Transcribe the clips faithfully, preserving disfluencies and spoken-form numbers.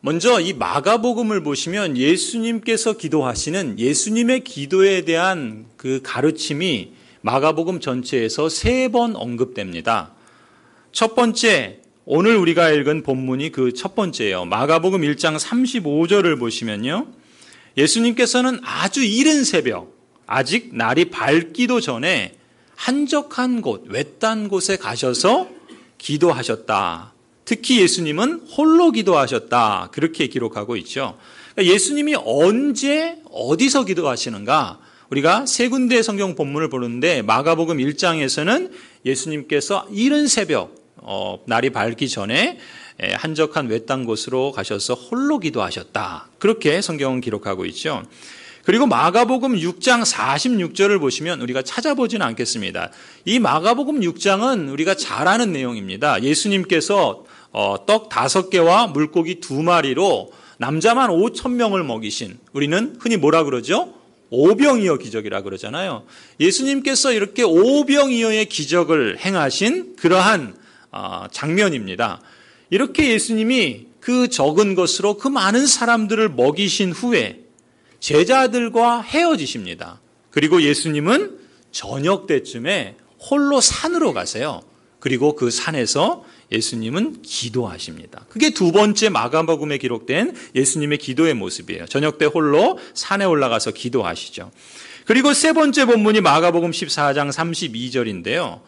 먼저 이 마가복음을 보시면 예수님께서 기도하시는 예수님의 기도에 대한 그 가르침이 마가복음 전체에서 세 번 언급됩니다. 첫 번째, 오늘 우리가 읽은 본문이 그 첫 번째예요. 마가복음 일 장 삼십오 절을 보시면요. 예수님께서는 아주 이른 새벽, 아직 날이 밝기도 전에 한적한 곳, 외딴 곳에 가셔서 기도하셨다. 특히 예수님은 홀로 기도하셨다. 그렇게 기록하고 있죠. 그러니까 예수님이 언제 어디서 기도하시는가? 우리가 세 군데의 성경 본문을 보는데 마가복음 일 장에서는 예수님께서 이른 새벽 어, 날이 밝기 전에 한적한 외딴 곳으로 가셔서 홀로 기도하셨다. 그렇게 성경은 기록하고 있죠. 그리고 마가복음 육 장 사십육 절을 보시면 우리가 찾아보지는 않겠습니다. 이 마가복음 육 장은 우리가 잘 아는 내용입니다. 예수님께서 어, 떡 다섯 개와 물고기 두 마리로 남자만 오천 명을 먹이신, 우리는 흔히 뭐라 그러죠? 오병이어 기적이라 그러잖아요. 예수님께서 이렇게 오병이어의 기적을 행하신 그러한 어, 장면입니다. 이렇게 예수님이 그 적은 것으로 그 많은 사람들을 먹이신 후에 제자들과 헤어지십니다. 그리고 예수님은 저녁 때쯤에 홀로 산으로 가세요. 그리고 그 산에서 예수님은 기도하십니다. 그게 두 번째 마가복음에 기록된 예수님의 기도의 모습이에요. 저녁 때 홀로 산에 올라가서 기도하시죠. 그리고 세 번째 본문이 마가복음 십사 장 삼십이 절인데요.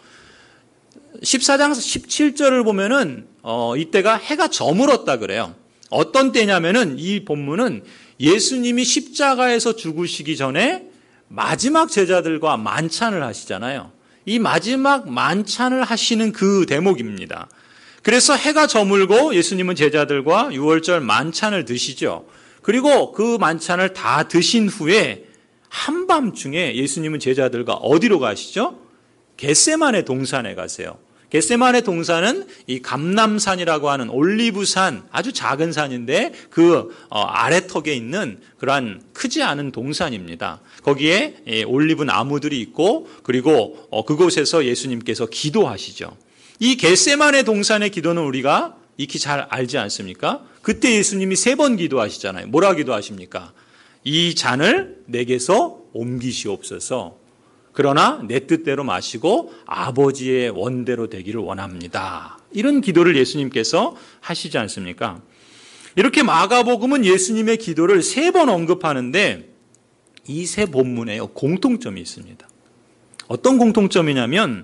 십사 장 십칠 절을 보면은 어, 이때가 해가 저물었다 그래요. 어떤 때냐면은 이 본문은 예수님이 십자가에서 죽으시기 전에 마지막 제자들과 만찬을 하시잖아요. 이 마지막 만찬을 하시는 그 대목입니다. 그래서 해가 저물고 예수님은 제자들과 유월절 만찬을 드시죠. 그리고 그 만찬을 다 드신 후에 한밤중에 예수님은 제자들과 어디로 가시죠? 겟세마네 동산에 가세요. 겟세마네 동산은 이 감람산이라고 하는 올리브산, 아주 작은 산인데 그 아래턱에 있는 그러한 크지 않은 동산입니다. 거기에 올리브 나무들이 있고 그리고 그곳에서 예수님께서 기도하시죠. 이 겟세마네 동산의 기도는 우리가 익히 잘 알지 않습니까? 그때 예수님이 세 번 기도하시잖아요. 뭐라 기도하십니까? 이 잔을 내게서 옮기시옵소서. 그러나 내 뜻대로 마시고 아버지의 원대로 되기를 원합니다. 이런 기도를 예수님께서 하시지 않습니까? 이렇게 마가복음은 예수님의 기도를 세 번 언급하는데 이 세 본문에 공통점이 있습니다. 어떤 공통점이냐면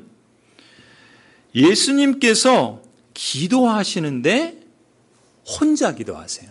예수님께서 기도하시는데 혼자 기도하세요.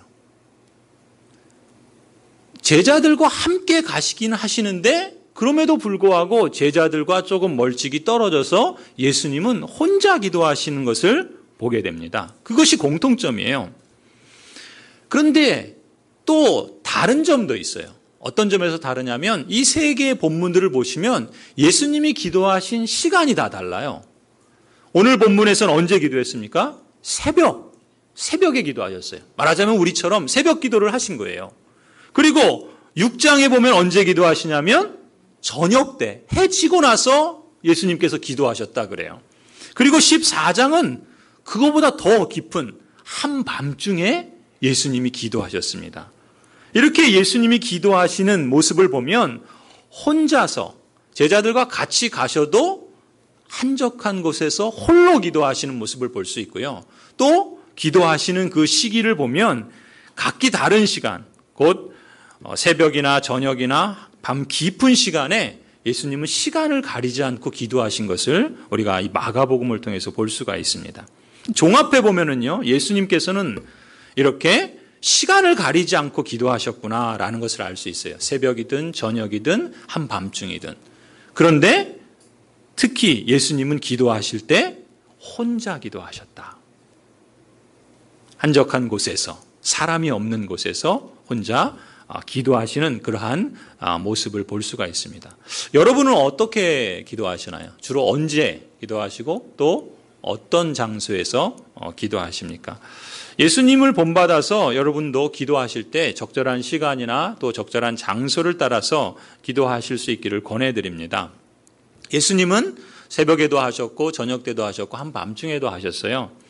제자들과 함께 가시긴 하시는데 그럼에도 불구하고 제자들과 조금 멀찍이 떨어져서 예수님은 혼자 기도하시는 것을 보게 됩니다. 그것이 공통점이에요. 그런데 또 다른 점도 있어요. 어떤 점에서 다르냐면 이 세 개의 본문들을 보시면 예수님이 기도하신 시간이 다 달라요. 오늘 본문에서는 언제 기도했습니까? 새벽, 새벽에 기도하셨어요. 말하자면 우리처럼 새벽 기도를 하신 거예요. 그리고 육 장에 보면 언제 기도하시냐면 저녁 때, 해 지고 나서 예수님께서 기도하셨다 그래요. 그리고 십사 장은 그거보다 더 깊은 한밤중에 예수님이 기도하셨습니다. 이렇게 예수님이 기도하시는 모습을 보면 혼자서 제자들과 같이 가셔도 한적한 곳에서 홀로 기도하시는 모습을 볼 수 있고요. 또 기도하시는 그 시기를 보면 각기 다른 시간, 곧 새벽이나 저녁이나 밤 깊은 시간에 예수님은 시간을 가리지 않고 기도하신 것을 우리가 이 마가복음을 통해서 볼 수가 있습니다. 종합해 보면은요, 예수님께서는 이렇게 시간을 가리지 않고 기도하셨구나라는 것을 알 수 있어요. 새벽이든 저녁이든 한밤중이든. 그런데 특히 예수님은 기도하실 때 혼자 기도하셨다. 한적한 곳에서, 사람이 없는 곳에서 혼자 기도하시는 그러한 모습을 볼 수가 있습니다. 여러분은 어떻게 기도하시나요? 주로 언제 기도하시고 또 어떤 장소에서 기도하십니까? 예수님을 본받아서 여러분도 기도하실 때 적절한 시간이나 또 적절한 장소를 따라서 기도하실 수 있기를 권해드립니다. 예수님은 새벽에도 하셨고 저녁 때도 하셨고 한밤중에도 하셨어요.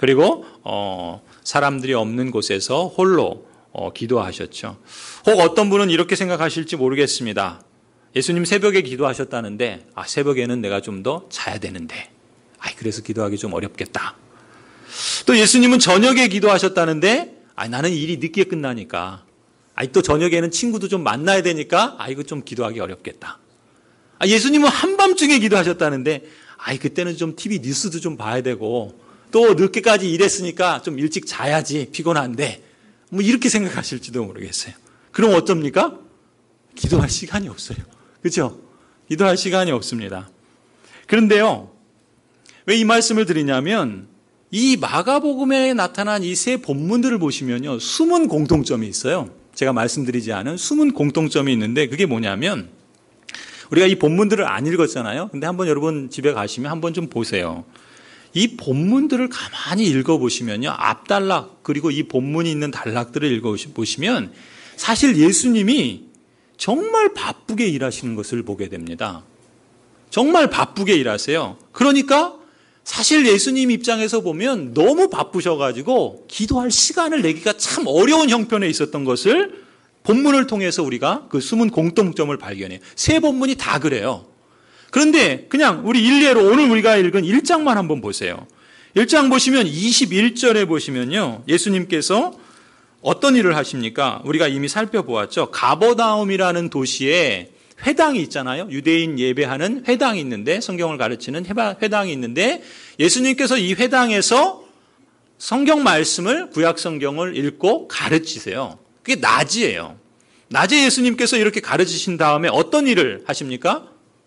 그리고 어, 사람들이 없는 곳에서 홀로 어, 기도하셨죠. 혹 어떤 분은 이렇게 생각하실지 모르겠습니다. 예수님 새벽에 기도하셨다는데 아, 새벽에는 내가 좀 더 자야 되는데 아, 그래서 기도하기 좀 어렵겠다. 또 예수님은 저녁에 기도하셨다는데 아, 나는 일이 늦게 끝나니까 아, 또 저녁에는 친구도 좀 만나야 되니까 아, 이거 좀 기도하기 어렵겠다. 아, 예수님은 한밤중에 기도하셨다는데 아, 그때는 좀 티비 뉴스도 좀 봐야 되고 또 늦게까지 일했으니까 좀 일찍 자야지 피곤한데 뭐 이렇게 생각하실지도 모르겠어요. 그럼 어쩝니까? 기도할 시간이 없어요. 그렇죠? 기도할 시간이 없습니다. 그런데요, 왜 이 말씀을 드리냐면 이 마가복음에 나타난 이 세 본문들을 보시면요, 숨은 공통점이 있어요. 제가 말씀드리지 않은 숨은 공통점이 있는데 그게 뭐냐면 우리가 이 본문들을 안 읽었잖아요. 근데 한번 여러분 집에 가시면 한번 좀 보세요. 이 본문들을 가만히 읽어보시면요, 앞단락 그리고 이 본문이 있는 단락들을 읽어보시면 사실 예수님이 정말 바쁘게 일하시는 것을 보게 됩니다. 정말 바쁘게 일하세요. 그러니까 사실 예수님 입장에서 보면 너무 바쁘셔가지고 기도할 시간을 내기가 참 어려운 형편에 있었던 것을 본문을 통해서 우리가 그 숨은 공통점을 발견해요. 세 본문이 다 그래요. 그런데 그냥 우리 일례로 오늘 우리가 읽은 일 장만 한번 보세요. 일 장 보시면 이십일 절에 보시면요, 예수님께서 어떤 일을 하십니까? 우리가 이미 살펴보았죠. 가버나움이라는 도시에 회당이 있잖아요. 유대인 예배하는 회당이 있는데, 성경을 가르치는 회당이 있는데 예수님께서 이 회당에서 성경 말씀을, 구약 성경을 읽고 가르치세요. 그게 낮이에요. 낮에 예수님께서 이렇게 가르치신 다음에 어떤 일을 하십니까?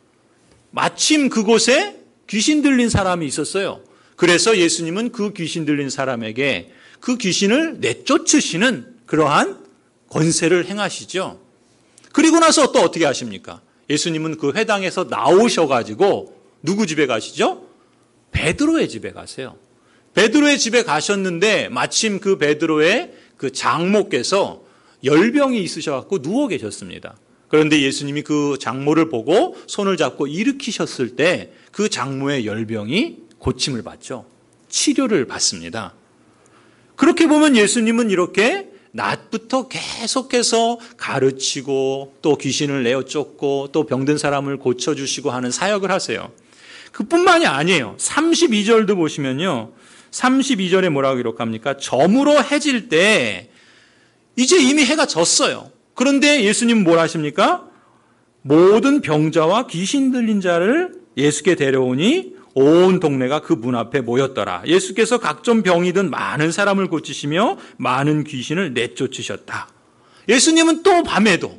마침 그곳에 귀신 들린 사람이 있었어요. 그래서 예수님은 그 귀신 들린 사람에게 그 귀신을 내쫓으시는 그러한 권세를 행하시죠. 그리고 나서 또 어떻게 하십니까? 예수님은 그 회당에서 나오셔가지고 누구 집에 가시죠? 베드로의 집에 가세요. 베드로의 집에 가셨는데 마침 그 베드로의 그 장모께서 열병이 있으셔갖고 누워 계셨습니다. 그런데 예수님이 그 장모를 보고 손을 잡고 일으키셨을 때 그 장모의 열병이 고침을 받죠. 치료를 받습니다. 그렇게 보면 예수님은 이렇게 낮부터 계속해서 가르치고 또 귀신을 내어 쫓고 또 병든 사람을 고쳐주시고 하는 사역을 하세요. 그뿐만이 아니에요. 삼십이 절도 보시면요, 삼십이 절에 뭐라고 기록합니까? 저물어 해질 때 이제 이미 해가 졌어요. 그런데 예수님은 뭘 하십니까? 모든 병자와 귀신 들린 자를 예수께 데려오니 온 동네가 그 문 앞에 모였더라. 예수께서 각종 병이든 많은 사람을 고치시며 많은 귀신을 내쫓으셨다. 예수님은 또 밤에도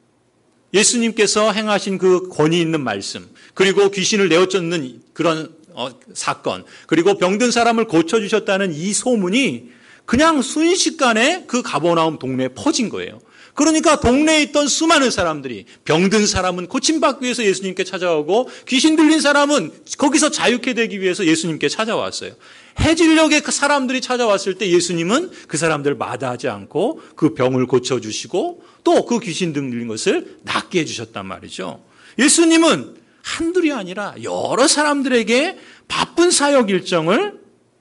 예수님께서 행하신 그 권위 있는 말씀, 그리고 귀신을 내어쫓는 그런 어, 사건, 그리고 병든 사람을 고쳐주셨다는 이 소문이 그냥 순식간에 그 가버나움 동네에 퍼진 거예요. 그러니까 동네에 있던 수많은 사람들이, 병든 사람은 고침받기 위해서 예수님께 찾아오고 귀신 들린 사람은 거기서 자유케 되기 위해서 예수님께 찾아왔어요. 해질녘에 그 사람들이 찾아왔을 때 예수님은 그 사람들을 마다하지 않고 그 병을 고쳐주시고 또 그 귀신 들린 것을 낫게 해주셨단 말이죠. 예수님은 한둘이 아니라 여러 사람들에게 바쁜 사역 일정을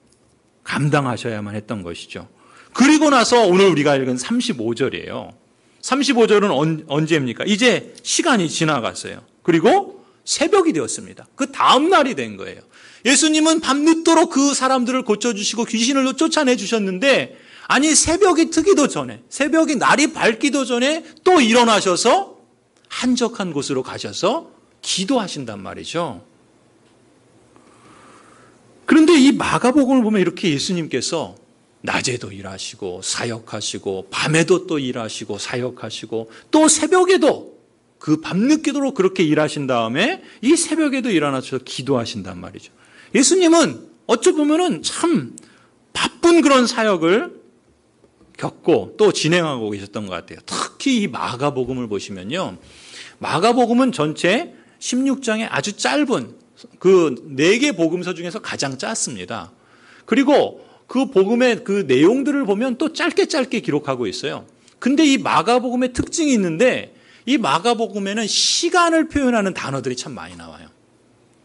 감당하셔야만 했던 것이죠. 그리고 나서 오늘 우리가 읽은 삼십오 절이에요. 삼십오 절은 언, 언제입니까? 이제 시간이 지나갔어요. 그리고 새벽이 되었습니다. 그 다음 날이 된 거예요. 예수님은 밤늦도록 그 사람들을 고쳐주시고 귀신을 쫓아내 주셨는데, 아니 새벽이 트기도 전에, 새벽이 날이 밝기도 전에 또 일어나셔서 한적한 곳으로 가셔서 기도하신단 말이죠. 그런데 이 마가복음을 보면 이렇게 예수님께서 낮에도 일하시고 사역하시고 밤에도 또 일하시고 사역하시고 또 새벽에도 그 밤늦게도록 그렇게 일하신 다음에 이 새벽에도 일어나셔서 기도하신단 말이죠. 예수님은 어찌 보면은 참 바쁜 그런 사역을 겪고 또 진행하고 계셨던 것 같아요. 특히 이 마가복음을 보시면요, 마가복음은 전체 십육 장의 아주 짧은 그 네 개 복음서 중에서 가장 짧습니다. 그리고 그 복음의 그 내용들을 보면 또 짧게 짧게 기록하고 있어요. 근데 이 마가복음의 특징이 있는데, 이 마가복음에는 시간을 표현하는 단어들이 참 많이 나와요.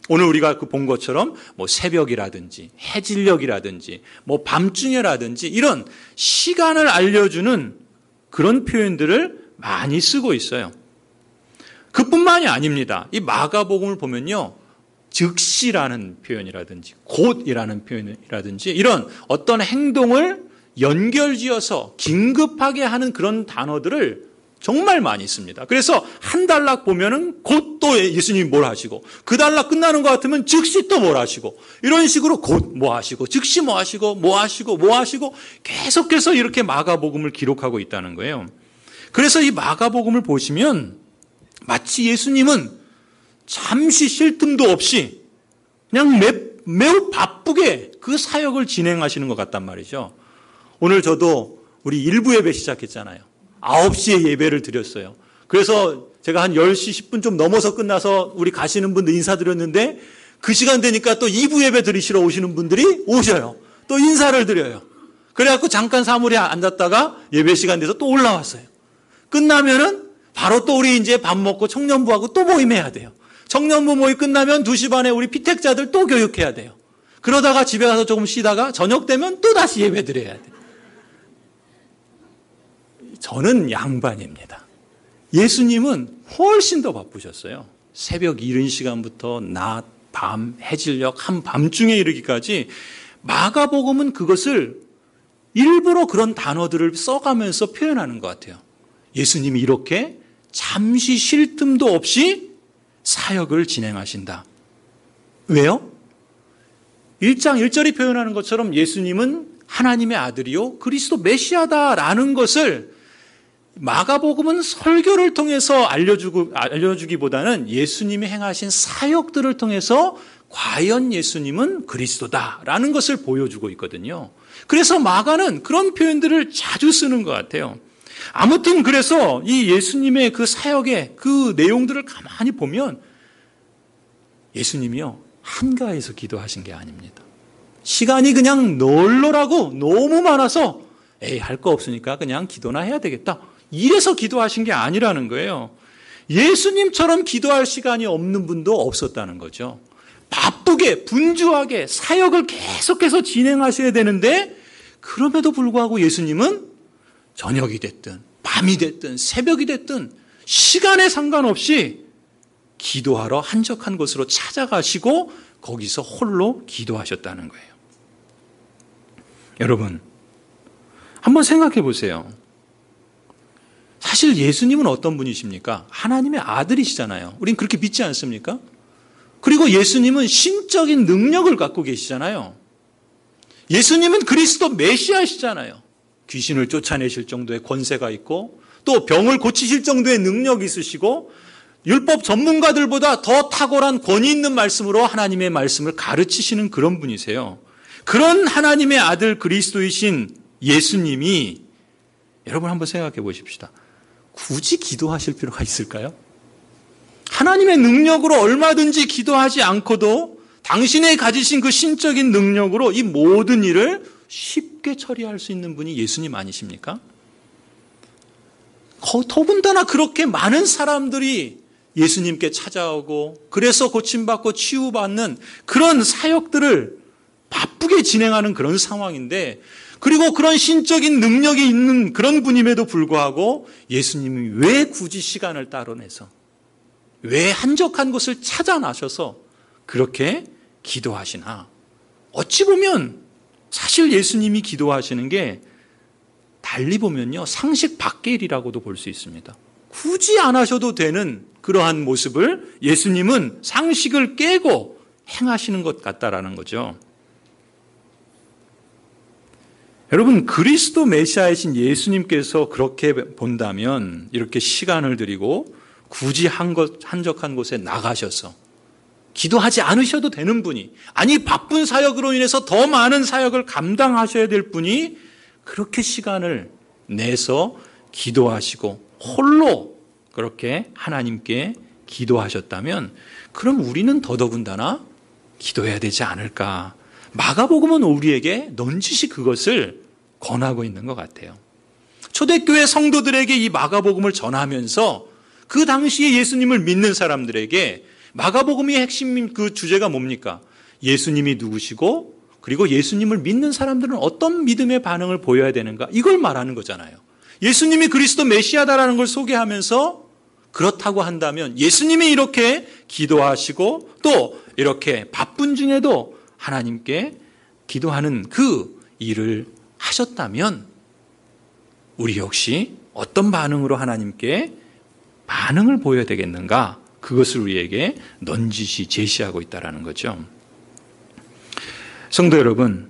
오늘 우리가 그 본 것처럼 뭐 새벽이라든지 해질녘이라든지 뭐 밤중에라든지 이런 시간을 알려주는 그런 표현들을 많이 쓰고 있어요. 그뿐만이 아닙니다. 이 마가복음을 보면요, 즉시라는 표현이라든지 곧이라는 표현이라든지 이런 어떤 행동을 연결지어서 긴급하게 하는 그런 단어들을 정말 많이 씁니다. 그래서 한 단락 보면은 곧 또 예수님이 뭘 하시고, 그 단락 끝나는 것 같으면 즉시 또 뭘 하시고, 이런 식으로 곧 뭐 하시고, 즉시 뭐 하시고, 뭐 하시고, 뭐 하시고, 계속해서 이렇게 마가복음을 기록하고 있다는 거예요. 그래서 이 마가복음을 보시면 마치 예수님은 잠시 쉴 틈도 없이 그냥 매, 매우 바쁘게 그 사역을 진행하시는 것 같단 말이죠. 오늘 저도 우리 일부 예배 시작했잖아요. 아홉 시에 예배를 드렸어요. 그래서 제가 한 열 시 십 분 좀 넘어서 끝나서 우리 가시는 분들 인사드렸는데 그 시간 되니까 또 이 부 예배 드리시러 오시는 분들이 오셔요. 또 인사를 드려요. 그래갖고 잠깐 사무실에 앉았다가 예배 시간 돼서 또 올라왔어요. 끝나면은 바로 또 우리 이제 밥 먹고 청년부하고 또 모임해야 돼요. 청년부 모임 끝나면 두 시 반에 우리 피택자들 또 교육해야 돼요. 그러다가 집에 가서 조금 쉬다가 저녁 되면 또 다시 예배 드려야 돼요. 저는 양반입니다. 예수님은 훨씬 더 바쁘셨어요. 새벽 이른 시간부터 낮, 밤, 해질녘, 한밤중에 이르기까지 마가복음은 그것을 일부러 그런 단어들을 써가면서 표현하는 것 같아요. 예수님이 이렇게 잠시 쉴 틈도 없이 사역을 진행하신다. 왜요? 일 장 일 절이 표현하는 것처럼 예수님은 하나님의 아들이요 그리스도 메시아다라는 것을 마가복음은 설교를 통해서 알려주고, 알려주기보다는 예수님이 행하신 사역들을 통해서 과연 예수님은 그리스도다라는 것을 보여주고 있거든요. 그래서 마가는 그런 표현들을 자주 쓰는 것 같아요. 아무튼 그래서 이 예수님의 그 사역의 그 내용들을 가만히 보면 예수님이요 한가해서 기도하신 게 아닙니다. 시간이 그냥 널널하고 너무 많아서 에이 할 거 없으니까 그냥 기도나 해야 되겠다. 이래서 기도하신 게 아니라는 거예요. 예수님처럼 기도할 시간이 없는 분도 없었다는 거죠. 바쁘게 분주하게 사역을 계속해서 진행하셔야 되는데 그럼에도 불구하고 예수님은 저녁이 됐든 밤이 됐든 새벽이 됐든 시간에 상관없이 기도하러 한적한 곳으로 찾아가시고 거기서 홀로 기도하셨다는 거예요. 여러분 한번 생각해 보세요. 사실 예수님은 어떤 분이십니까? 하나님의 아들이시잖아요. 우린 그렇게 믿지 않습니까? 그리고 예수님은 신적인 능력을 갖고 계시잖아요. 예수님은 그리스도 메시아시잖아요. 귀신을 쫓아내실 정도의 권세가 있고 또 병을 고치실 정도의 능력이 있으시고 율법 전문가들보다 더 탁월한 권위 있는 말씀으로 하나님의 말씀을 가르치시는 그런 분이세요. 그런 하나님의 아들 그리스도이신 예수님이 여러분 한번 생각해 보십시다. 굳이 기도하실 필요가 있을까요? 하나님의 능력으로 얼마든지 기도하지 않고도 당신의 가지신 그 신적인 능력으로 이 모든 일을 쉽게 처리할 수 있는 분이 예수님 아니십니까? 더군다나 그렇게 많은 사람들이 예수님께 찾아오고 그래서 고침받고 치유받는 그런 사역들을 바쁘게 진행하는 그런 상황인데 그리고 그런 신적인 능력이 있는 그런 분임에도 불구하고 예수님이 왜 굳이 시간을 따로 내서 왜 한적한 곳을 찾아 나셔서 그렇게 기도하시나? 어찌 보면 사실 예수님이 기도하시는 게 달리 보면요 상식 밖의 일이라고도 볼 수 있습니다. 굳이 안 하셔도 되는 그러한 모습을 예수님은 상식을 깨고 행하시는 것 같다라는 거죠. 여러분 그리스도 메시아이신 예수님께서 그렇게 본다면 이렇게 시간을 들이고 굳이 한 것, 한적한 곳에 나가셔서 기도하지 않으셔도 되는 분이 아니 바쁜 사역으로 인해서 더 많은 사역을 감당하셔야 될 분이 그렇게 시간을 내서 기도하시고 홀로 그렇게 하나님께 기도하셨다면 그럼 우리는 더더군다나 기도해야 되지 않을까. 마가복음은 우리에게 넌지시 그것을 권하고 있는 것 같아요. 초대교회 성도들에게 이 마가복음을 전하면서 그 당시에 예수님을 믿는 사람들에게 마가복음의 핵심 그 주제가 뭡니까? 예수님이 누구시고 그리고 예수님을 믿는 사람들은 어떤 믿음의 반응을 보여야 되는가? 이걸 말하는 거잖아요. 예수님이 그리스도 메시아다라는 걸 소개하면서 그렇다고 한다면 예수님이 이렇게 기도하시고 또 이렇게 바쁜 중에도 하나님께 기도하는 그 일을 하셨다면 우리 역시 어떤 반응으로 하나님께 반응을 보여야 되겠는가? 그것을 우리에게 넌지시 제시하고 있다는 거죠. 성도 여러분,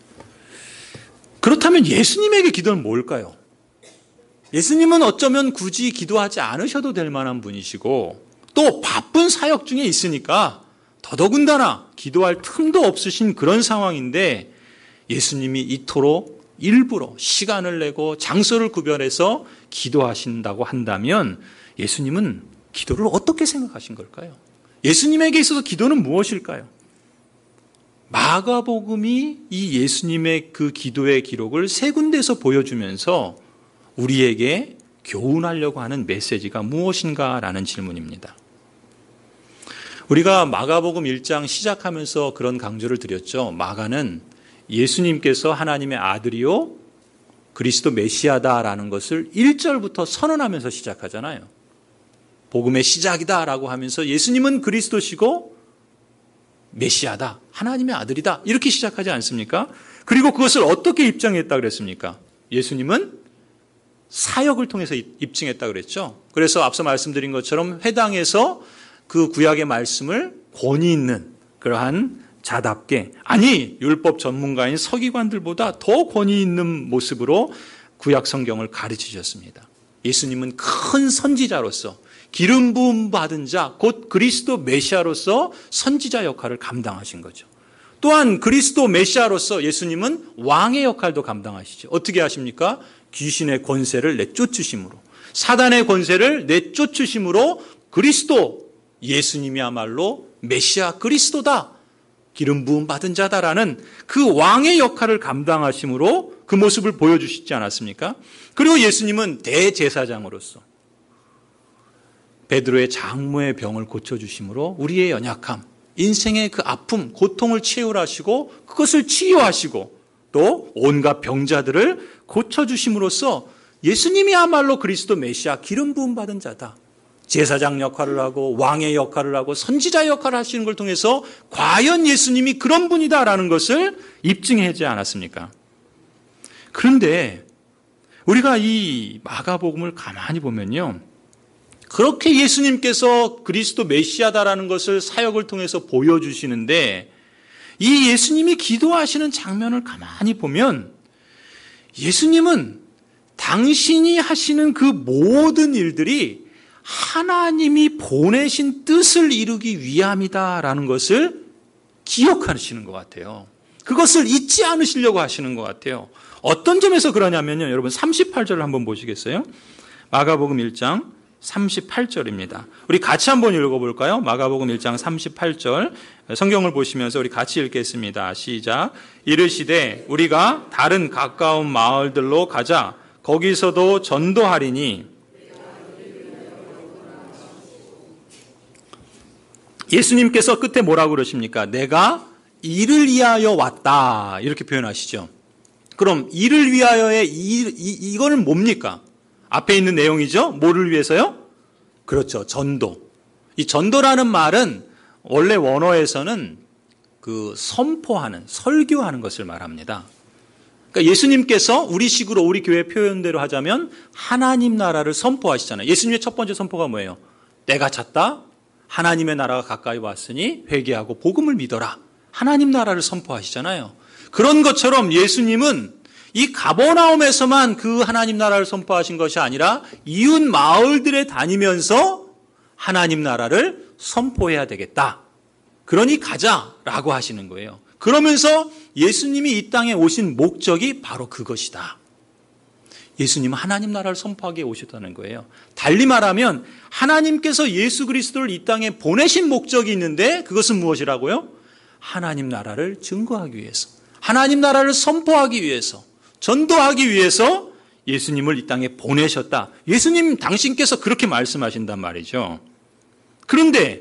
그렇다면 예수님에게 기도는 뭘까요? 예수님은 어쩌면 굳이 기도하지 않으셔도 될 만한 분이시고 또 바쁜 사역 중에 있으니까 더더군다나 기도할 틈도 없으신 그런 상황인데 예수님이 이토록 일부러 시간을 내고 장소를 구별해서 기도하신다고 한다면 예수님은 기도를 어떻게 생각하신 걸까요? 예수님에게 있어서 기도는 무엇일까요? 마가복음이 이 예수님의 그 기도의 기록을 세 군데에서 보여주면서 우리에게 교훈하려고 하는 메시지가 무엇인가라는 질문입니다. 우리가 마가복음 일 장 시작하면서 그런 강조를 드렸죠. 마가는 예수님께서 하나님의 아들이요 그리스도 메시아다라는 것을 일 절부터 선언하면서 시작하잖아요. 복음의 시작이다라고 하면서 예수님은 그리스도시고 메시아다, 하나님의 아들이다 이렇게 시작하지 않습니까? 그리고 그것을 어떻게 입증했다 그랬습니까? 예수님은 사역을 통해서 입증했다 그랬죠. 그래서 앞서 말씀드린 것처럼 회당에서 그 구약의 말씀을 권위 있는 그러한 자답게, 아니 율법 전문가인 서기관들보다 더 권위 있는 모습으로 구약 성경을 가르치셨습니다. 예수님은 큰 선지자로서 기름 부음 받은 자, 곧 그리스도 메시아로서 선지자 역할을 감당하신 거죠. 또한 그리스도 메시아로서 예수님은 왕의 역할도 감당하시죠. 어떻게 하십니까? 귀신의 권세를 내쫓으심으로, 사단의 권세를 내쫓으심으로 그리스도 예수님이야말로 메시아 그리스도다, 기름 부음 받은 자다라는 그 왕의 역할을 감당하심으로 그 모습을 보여주시지 않았습니까? 그리고 예수님은 대제사장으로서 베드로의 장모의 병을 고쳐주심으로 우리의 연약함, 인생의 그 아픔, 고통을 치유하시고 그것을 치유하시고 또 온갖 병자들을 고쳐주심으로써 예수님이야말로 그리스도 메시아 기름 부음 받은 자다. 제사장 역할을 하고 왕의 역할을 하고 선지자 역할을 하시는 걸 통해서 과연 예수님이 그런 분이다라는 것을 입증하지 않았습니까? 그런데 우리가 이 마가복음을 가만히 보면요, 그렇게 예수님께서 그리스도 메시아다라는 것을 사역을 통해서 보여주시는데 이 예수님이 기도하시는 장면을 가만히 보면 예수님은 당신이 하시는 그 모든 일들이 하나님이 보내신 뜻을 이루기 위함이다라는 것을 기억하시는 것 같아요. 그것을 잊지 않으시려고 하시는 것 같아요. 어떤 점에서 그러냐면요, 여러분 삼십팔 절을 한번 보시겠어요? 마가복음 일 장 삼십팔 절입니다. 우리 같이 한번 읽어볼까요? 마가복음 일 장 삼십팔 절 성경을 보시면서 우리 같이 읽겠습니다. 시작. 이르시되 우리가 다른 가까운 마을들로 가자. 거기서도 전도하리니. 예수님께서 끝에 뭐라고 그러십니까? 내가 이를 위하여 왔다 이렇게 표현하시죠. 그럼 이를 위하여의 이, 이, 이거는 뭡니까? 앞에 있는 내용이죠. 뭐를 위해서요? 그렇죠. 전도. 이 전도라는 말은 원래 원어에서는 그 선포하는, 설교하는 것을 말합니다. 그러니까 예수님께서 우리식으로 우리 교회 표현대로 하자면 하나님 나라를 선포하시잖아요. 예수님의 첫 번째 선포가 뭐예요? 때가 찼다. 하나님의 나라가 가까이 왔으니 회개하고 복음을 믿어라. 하나님 나라를 선포하시잖아요. 그런 것처럼 예수님은 이 가버나움에서만 그 하나님 나라를 선포하신 것이 아니라 이웃 마을들에 다니면서 하나님 나라를 선포해야 되겠다. 그러니 가자라고 하시는 거예요. 그러면서 예수님이 이 땅에 오신 목적이 바로 그것이다. 예수님은 하나님 나라를 선포하기 위해 오셨다는 거예요. 달리 말하면 하나님께서 예수 그리스도를 이 땅에 보내신 목적이 있는데 그것은 무엇이라고요? 하나님 나라를 증거하기 위해서, 하나님 나라를 선포하기 위해서, 전도하기 위해서 예수님을 이 땅에 보내셨다. 예수님 당신께서 그렇게 말씀하신단 말이죠. 그런데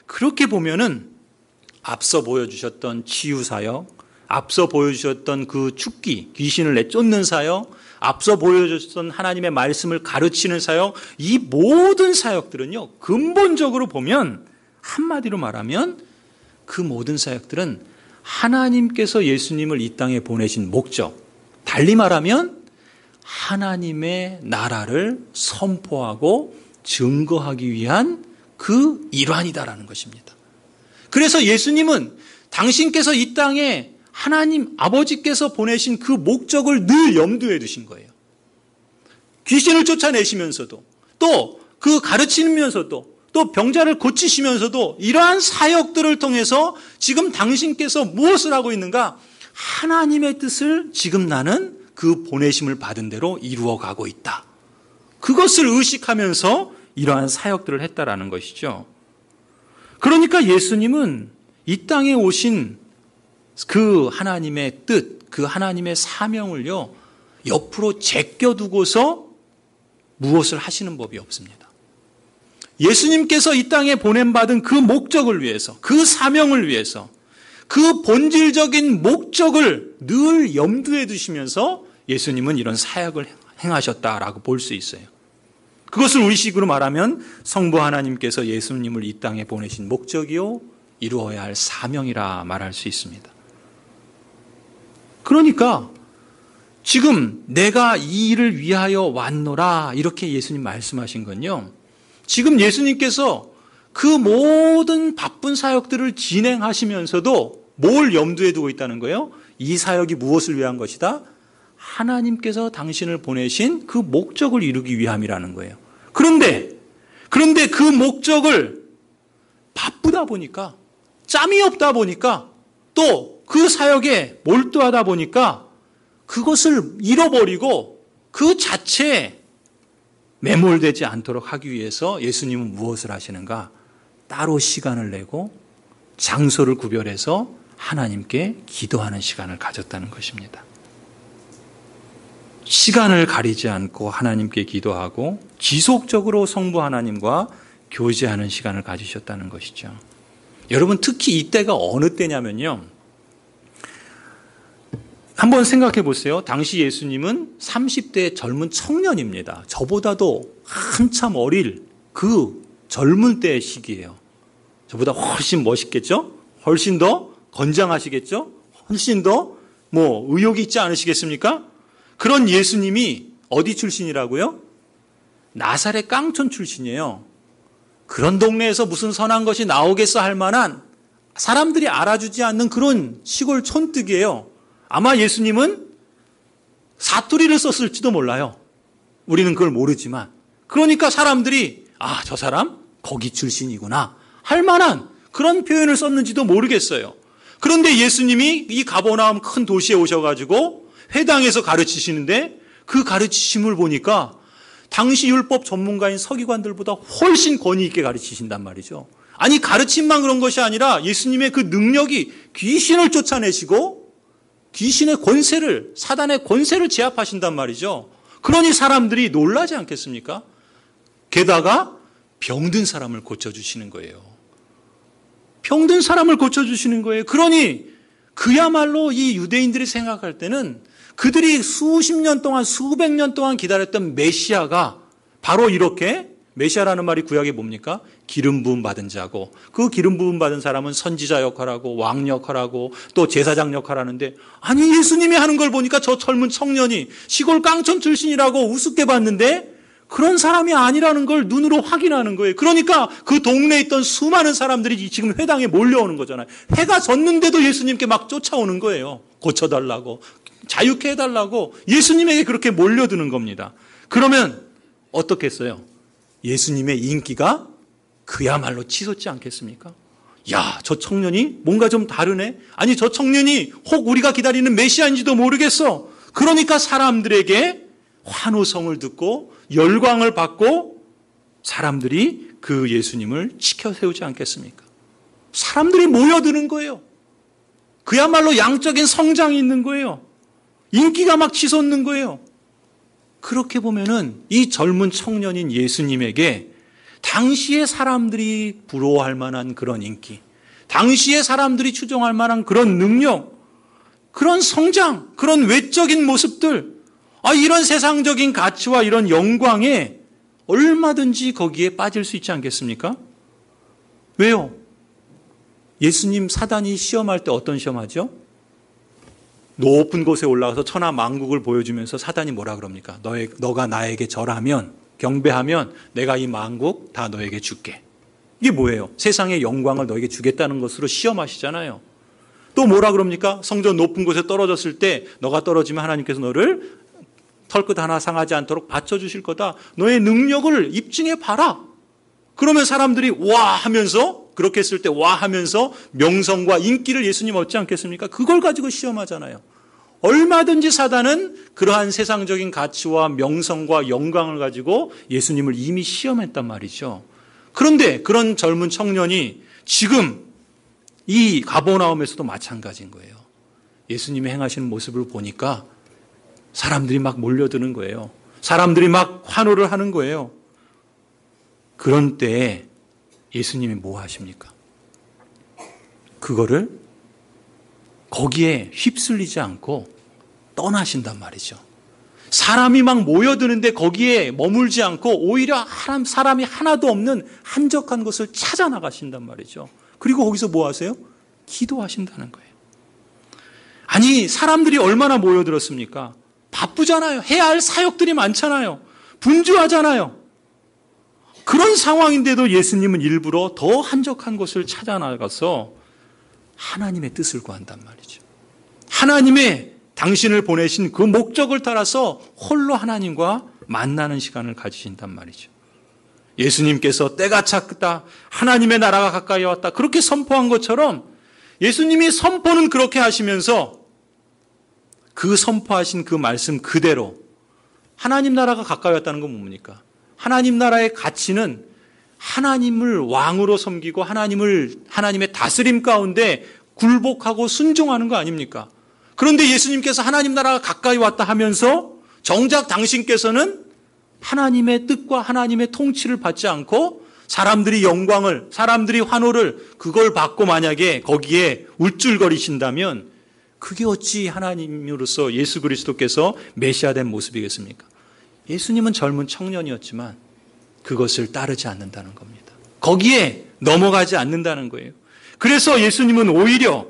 그렇게 보면은 앞서 보여주셨던 치유 사역, 앞서 보여주셨던 그 죽기, 귀신을 내쫓는 사역, 앞서 보여주셨던 하나님의 말씀을 가르치는 사역, 이 모든 사역들은요, 근본적으로 보면 한마디로 말하면 그 모든 사역들은 하나님께서 예수님을 이 땅에 보내신 목적, 달리 말하면 하나님의 나라를 선포하고 증거하기 위한 그 일환이다라는 것입니다. 그래서 예수님은 당신께서 이 땅에 하나님 아버지께서 보내신 그 목적을 늘 염두에 두신 거예요. 귀신을 쫓아내시면서도, 또 그 가르치면서도, 또 병자를 고치시면서도 이러한 사역들을 통해서 지금 당신께서 무엇을 하고 있는가? 하나님의 뜻을 지금 나는 그 보내심을 받은 대로 이루어가고 있다. 그것을 의식하면서 이러한 사역들을 했다라는 것이죠. 그러니까 예수님은 이 땅에 오신 그 하나님의 뜻, 그 하나님의 사명을요, 옆으로 제껴두고서 무엇을 하시는 법이 없습니다. 예수님께서 이 땅에 보냄받은 그 목적을 위해서, 그 사명을 위해서, 그 본질적인 목적을 늘 염두에 두시면서 예수님은 이런 사역을 행하셨다라고 볼 수 있어요. 그것을 우리식으로 말하면 성부 하나님께서 예수님을 이 땅에 보내신 목적이요, 이루어야 할 사명이라 말할 수 있습니다. 그러니까 지금 내가 이 일을 위하여 왔노라 이렇게 예수님 말씀하신 건요, 지금 예수님께서 그 모든 바쁜 사역들을 진행하시면서도 뭘 염두에 두고 있다는 거예요? 이 사역이 무엇을 위한 것이다? 하나님께서 당신을 보내신 그 목적을 이루기 위함이라는 거예요. 그런데, 그런데 그 목적을 바쁘다 보니까, 짬이 없다 보니까, 또 그 사역에 몰두하다 보니까 그것을 잃어버리고 그 자체에 매몰되지 않도록 하기 위해서 예수님은 무엇을 하시는가? 따로 시간을 내고 장소를 구별해서 하나님께 기도하는 시간을 가졌다는 것입니다. 시간을 가리지 않고 하나님께 기도하고 지속적으로 성부 하나님과 교제하는 시간을 가지셨다는 것이죠. 여러분, 특히 이때가 어느 때냐면요, 한번 생각해 보세요. 당시 예수님은 삼십 대 젊은 청년입니다. 저보다도 한참 어릴 그 젊은 때의 시기예요. 저보다 훨씬 멋있겠죠? 훨씬 더 건장하시겠죠? 훨씬 더 뭐 의욕이 있지 않으시겠습니까? 그런 예수님이 어디 출신이라고요? 나사렛 깡촌 출신이에요. 그런 동네에서 무슨 선한 것이 나오겠어 할 만한, 사람들이 알아주지 않는 그런 시골 촌뜨기예요. 아마 예수님은 사투리를 썼을지도 몰라요. 우리는 그걸 모르지만. 그러니까 사람들이 아, 저 사람 거기 출신이구나 할 만한 그런 표현을 썼는지도 모르겠어요. 그런데 예수님이 이 가버나움 큰 도시에 오셔가지고 회당에서 가르치시는데 그 가르치심을 보니까 당시 율법 전문가인 서기관들보다 훨씬 권위 있게 가르치신단 말이죠. 아니, 가르침만 그런 것이 아니라 예수님의 그 능력이 귀신을 쫓아내시고 귀신의 권세를, 사단의 권세를 제압하신단 말이죠. 그러니 사람들이 놀라지 않겠습니까? 게다가 병든 사람을 고쳐주시는 거예요. 병든 사람을 고쳐주시는 거예요. 그러니 그야말로 이 유대인들이 생각할 때는 그들이 수십 년 동안, 수백 년 동안 기다렸던 메시아가 바로 이렇게, 메시아라는 말이 구약에 뭡니까? 기름 부음 받은 자고, 그 기름 부음 받은 사람은 선지자 역할하고 왕 역할하고 또 제사장 역할하는데, 아니, 예수님이 하는 걸 보니까 저 젊은 청년이 시골 깡촌 출신이라고 우습게 봤는데 그런 사람이 아니라는 걸 눈으로 확인하는 거예요. 그러니까 그 동네에 있던 수많은 사람들이 지금 회당에 몰려오는 거잖아요. 해가 졌는데도 예수님께 막 쫓아오는 거예요. 고쳐달라고, 자유케 해달라고 예수님에게 그렇게 몰려드는 겁니다. 그러면 어떻겠어요? 예수님의 인기가 그야말로 치솟지 않겠습니까? 야, 저 청년이 뭔가 좀 다르네? 아니, 저 청년이 혹 우리가 기다리는 메시아인지도 모르겠어. 그러니까 사람들에게 환호성을 듣고 열광을 받고 사람들이 그 예수님을 지켜 세우지 않겠습니까? 사람들이 모여드는 거예요. 그야말로 양적인 성장이 있는 거예요. 인기가 막 치솟는 거예요. 그렇게 보면은 이 젊은 청년인 예수님에게 당시의 사람들이 부러워할 만한 그런 인기, 당시의 사람들이 추종할 만한 그런 능력, 그런 성장, 그런 외적인 모습들, 아, 이런 세상적인 가치와 이런 영광에 얼마든지 거기에 빠질 수 있지 않겠습니까? 왜요? 예수님 사단이 시험할 때 어떤 시험하죠? 높은 곳에 올라가서 천하 만국을 보여주면서 사단이 뭐라 그럽니까? 너의, 너가 나에게 절하면, 경배하면 내가 이 만국 다 너에게 줄게. 이게 뭐예요? 세상의 영광을 너에게 주겠다는 것으로 시험하시잖아요. 또 뭐라 그럽니까? 성전 높은 곳에 떨어졌을 때 너가 떨어지면 하나님께서 너를 털끝 하나 상하지 않도록 받쳐주실 거다. 너의 능력을 입증해 봐라. 그러면 사람들이 와 하면서, 그렇게 했을 때 와 하면서 명성과 인기를 예수님 얻지 않겠습니까? 그걸 가지고 시험하잖아요. 얼마든지 사단은 그러한 세상적인 가치와 명성과 영광을 가지고 예수님을 이미 시험했단 말이죠. 그런데 그런 젊은 청년이 지금 이 가버나움에서도 마찬가지인 거예요. 예수님이 행하시는 모습을 보니까 사람들이 막 몰려드는 거예요. 사람들이 막 환호를 하는 거예요. 그런 때에 예수님이 뭐 하십니까? 그거를 거기에 휩쓸리지 않고 떠나신단 말이죠. 사람이 막 모여드는데 거기에 머물지 않고 오히려 사람이 하나도 없는 한적한 곳을 찾아 나가신단 말이죠. 그리고 거기서 뭐 하세요? 기도하신다는 거예요. 아니, 사람들이 얼마나 모여들었습니까? 바쁘잖아요. 해야 할 사역들이 많잖아요. 분주하잖아요. 그런 상황인데도 예수님은 일부러 더 한적한 곳을 찾아 나가서 하나님의 뜻을 구한단 말이죠. 하나님의 당신을 보내신 그 목적을 따라서 홀로 하나님과 만나는 시간을 가지신단 말이죠. 예수님께서 때가 찼다, 하나님의 나라가 가까이 왔다, 그렇게 선포한 것처럼 예수님이 선포는 그렇게 하시면서 그 선포하신 그 말씀 그대로 하나님 나라가 가까이 왔다는 건 뭡니까? 하나님 나라의 가치는 하나님을 왕으로 섬기고 하나님을, 하나님의 다스림 가운데 굴복하고 순종하는 거 아닙니까? 그런데 예수님께서 하나님 나라가 가까이 왔다 하면서 정작 당신께서는 하나님의 뜻과 하나님의 통치를 받지 않고 사람들이 영광을, 사람들이 환호를 그걸 받고 만약에 거기에 울줄거리신다면 그게 어찌 하나님으로서 예수 그리스도께서 메시아된 모습이겠습니까? 예수님은 젊은 청년이었지만 그것을 따르지 않는다는 겁니다. 거기에 넘어가지 않는다는 거예요. 그래서 예수님은 오히려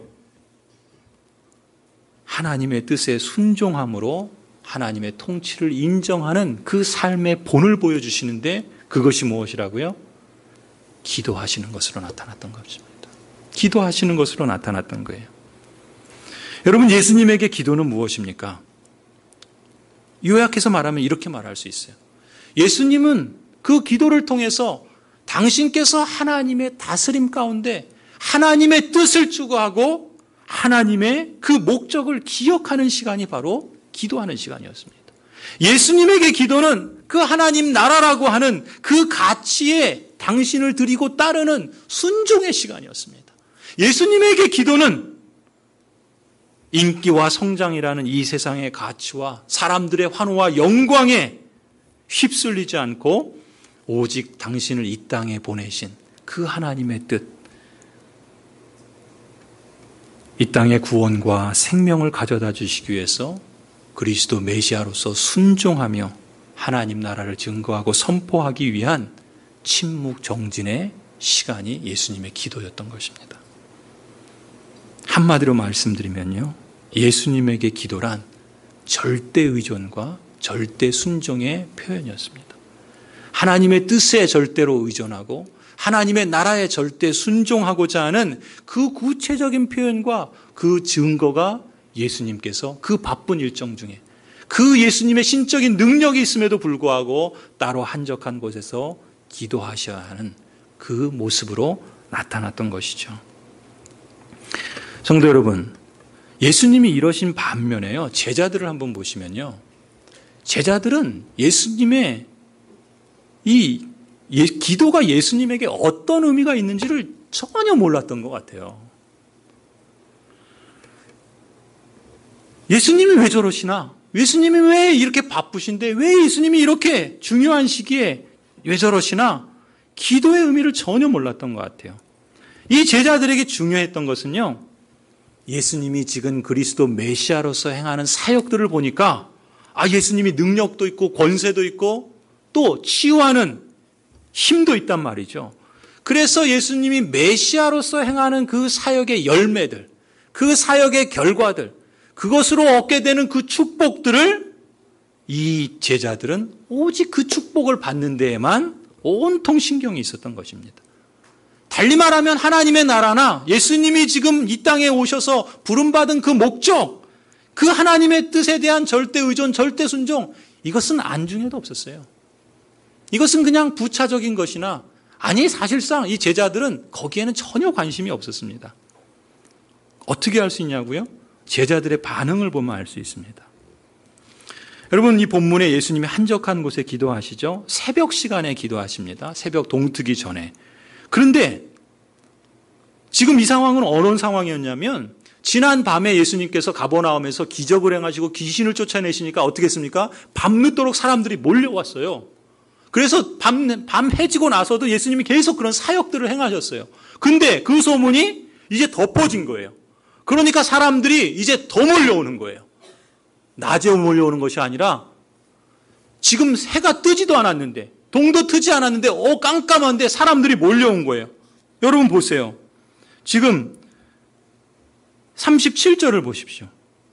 하나님의 뜻에 순종함으로 하나님의 통치를 인정하는 그 삶의 본을 보여주시는데 그것이 무엇이라고요? 기도하시는 것으로 나타났던 것입니다. 기도하시는 것으로 나타났던 거예요. 여러분, 예수님에게 기도는 무엇입니까? 요약해서 말하면 이렇게 말할 수 있어요. 예수님은 그 기도를 통해서 당신께서 하나님의 다스림 가운데 하나님의 뜻을 추구하고 하나님의 그 목적을 기억하는 시간이 바로 기도하는 시간이었습니다. 예수님에게 기도는 그 하나님 나라라고 하는 그 가치에 당신을 드리고 따르는 순종의 시간이었습니다. 예수님에게 기도는 인기와 성장이라는 이 세상의 가치와 사람들의 환호와 영광에 휩쓸리지 않고 오직 당신을 이 땅에 보내신 그 하나님의 뜻, 이 땅의 구원과 생명을 가져다 주시기 위해서 그리스도 메시아로서 순종하며 하나님 나라를 증거하고 선포하기 위한 침묵 정진의 시간이 예수님의 기도였던 것입니다. 한마디로 말씀드리면요, 예수님에게 기도란 절대 의존과 절대 순종의 표현이었습니다. 하나님의 뜻에 절대로 의존하고 하나님의 나라에 절대 순종하고자 하는 그 구체적인 표현과 그 증거가 예수님께서 그 바쁜 일정 중에 그 예수님의 신적인 능력이 있음에도 불구하고 따로 한적한 곳에서 기도하셔야 하는 그 모습으로 나타났던 것이죠. 성도 여러분, 예수님이 이러신 반면에요, 제자들을 한번 보시면요, 제자들은 예수님의 이 예, 기도가 예수님에게 어떤 의미가 있는지를 전혀 몰랐던 것 같아요. 예수님이 왜 저러시나? 예수님이 왜 이렇게 바쁘신데 왜 예수님이 이렇게 중요한 시기에 왜 저러시나? 기도의 의미를 전혀 몰랐던 것 같아요. 이 제자들에게 중요했던 것은요, 예수님이 지금 그리스도 메시아로서 행하는 사역들을 보니까 아, 예수님이 능력도 있고 권세도 있고 또 치유하는 힘도 있단 말이죠. 그래서 예수님이 메시아로서 행하는 그 사역의 열매들, 그 사역의 결과들, 그것으로 얻게 되는 그 축복들을 이 제자들은 오직 그 축복을 받는 데에만 온통 신경이 있었던 것입니다. 달리 말하면 하나님의 나라나 예수님이 지금 이 땅에 오셔서 부름받은 그 목적, 그 하나님의 뜻에 대한 절대 의존, 절대 순종, 이것은 안중에도 없었어요. 이것은 그냥 부차적인 것이나, 아니 사실상 이 제자들은 거기에는 전혀 관심이 없었습니다. 어떻게 할 수 있냐고요? 제자들의 반응을 보면 알 수 있습니다. 여러분, 이 본문에 예수님이 한적한 곳에 기도하시죠. 새벽 시간에 기도하십니다. 새벽 동트기 전에. 그런데 지금 이 상황은 어떤 상황이었냐면, 지난 밤에 예수님께서 가버나움에서 기적을 행하시고 귀신을 쫓아내시니까 어떻게 했습니까? 밤늦도록 사람들이 몰려왔어요. 그래서 밤, 밤 해지고 나서도 예수님이 계속 그런 사역들을 행하셨어요. 근데 그 소문이 이제 덮어진 거예요. 그러니까 사람들이 이제 더 몰려오는 거예요. 낮에 몰려오는 것이 아니라 지금 해가 뜨지도 않았는데, 동도 트지 않았는데 어 깜깜한데 사람들이 몰려온 거예요. 여러분 보세요. 지금 삼십칠 절을 보십시오.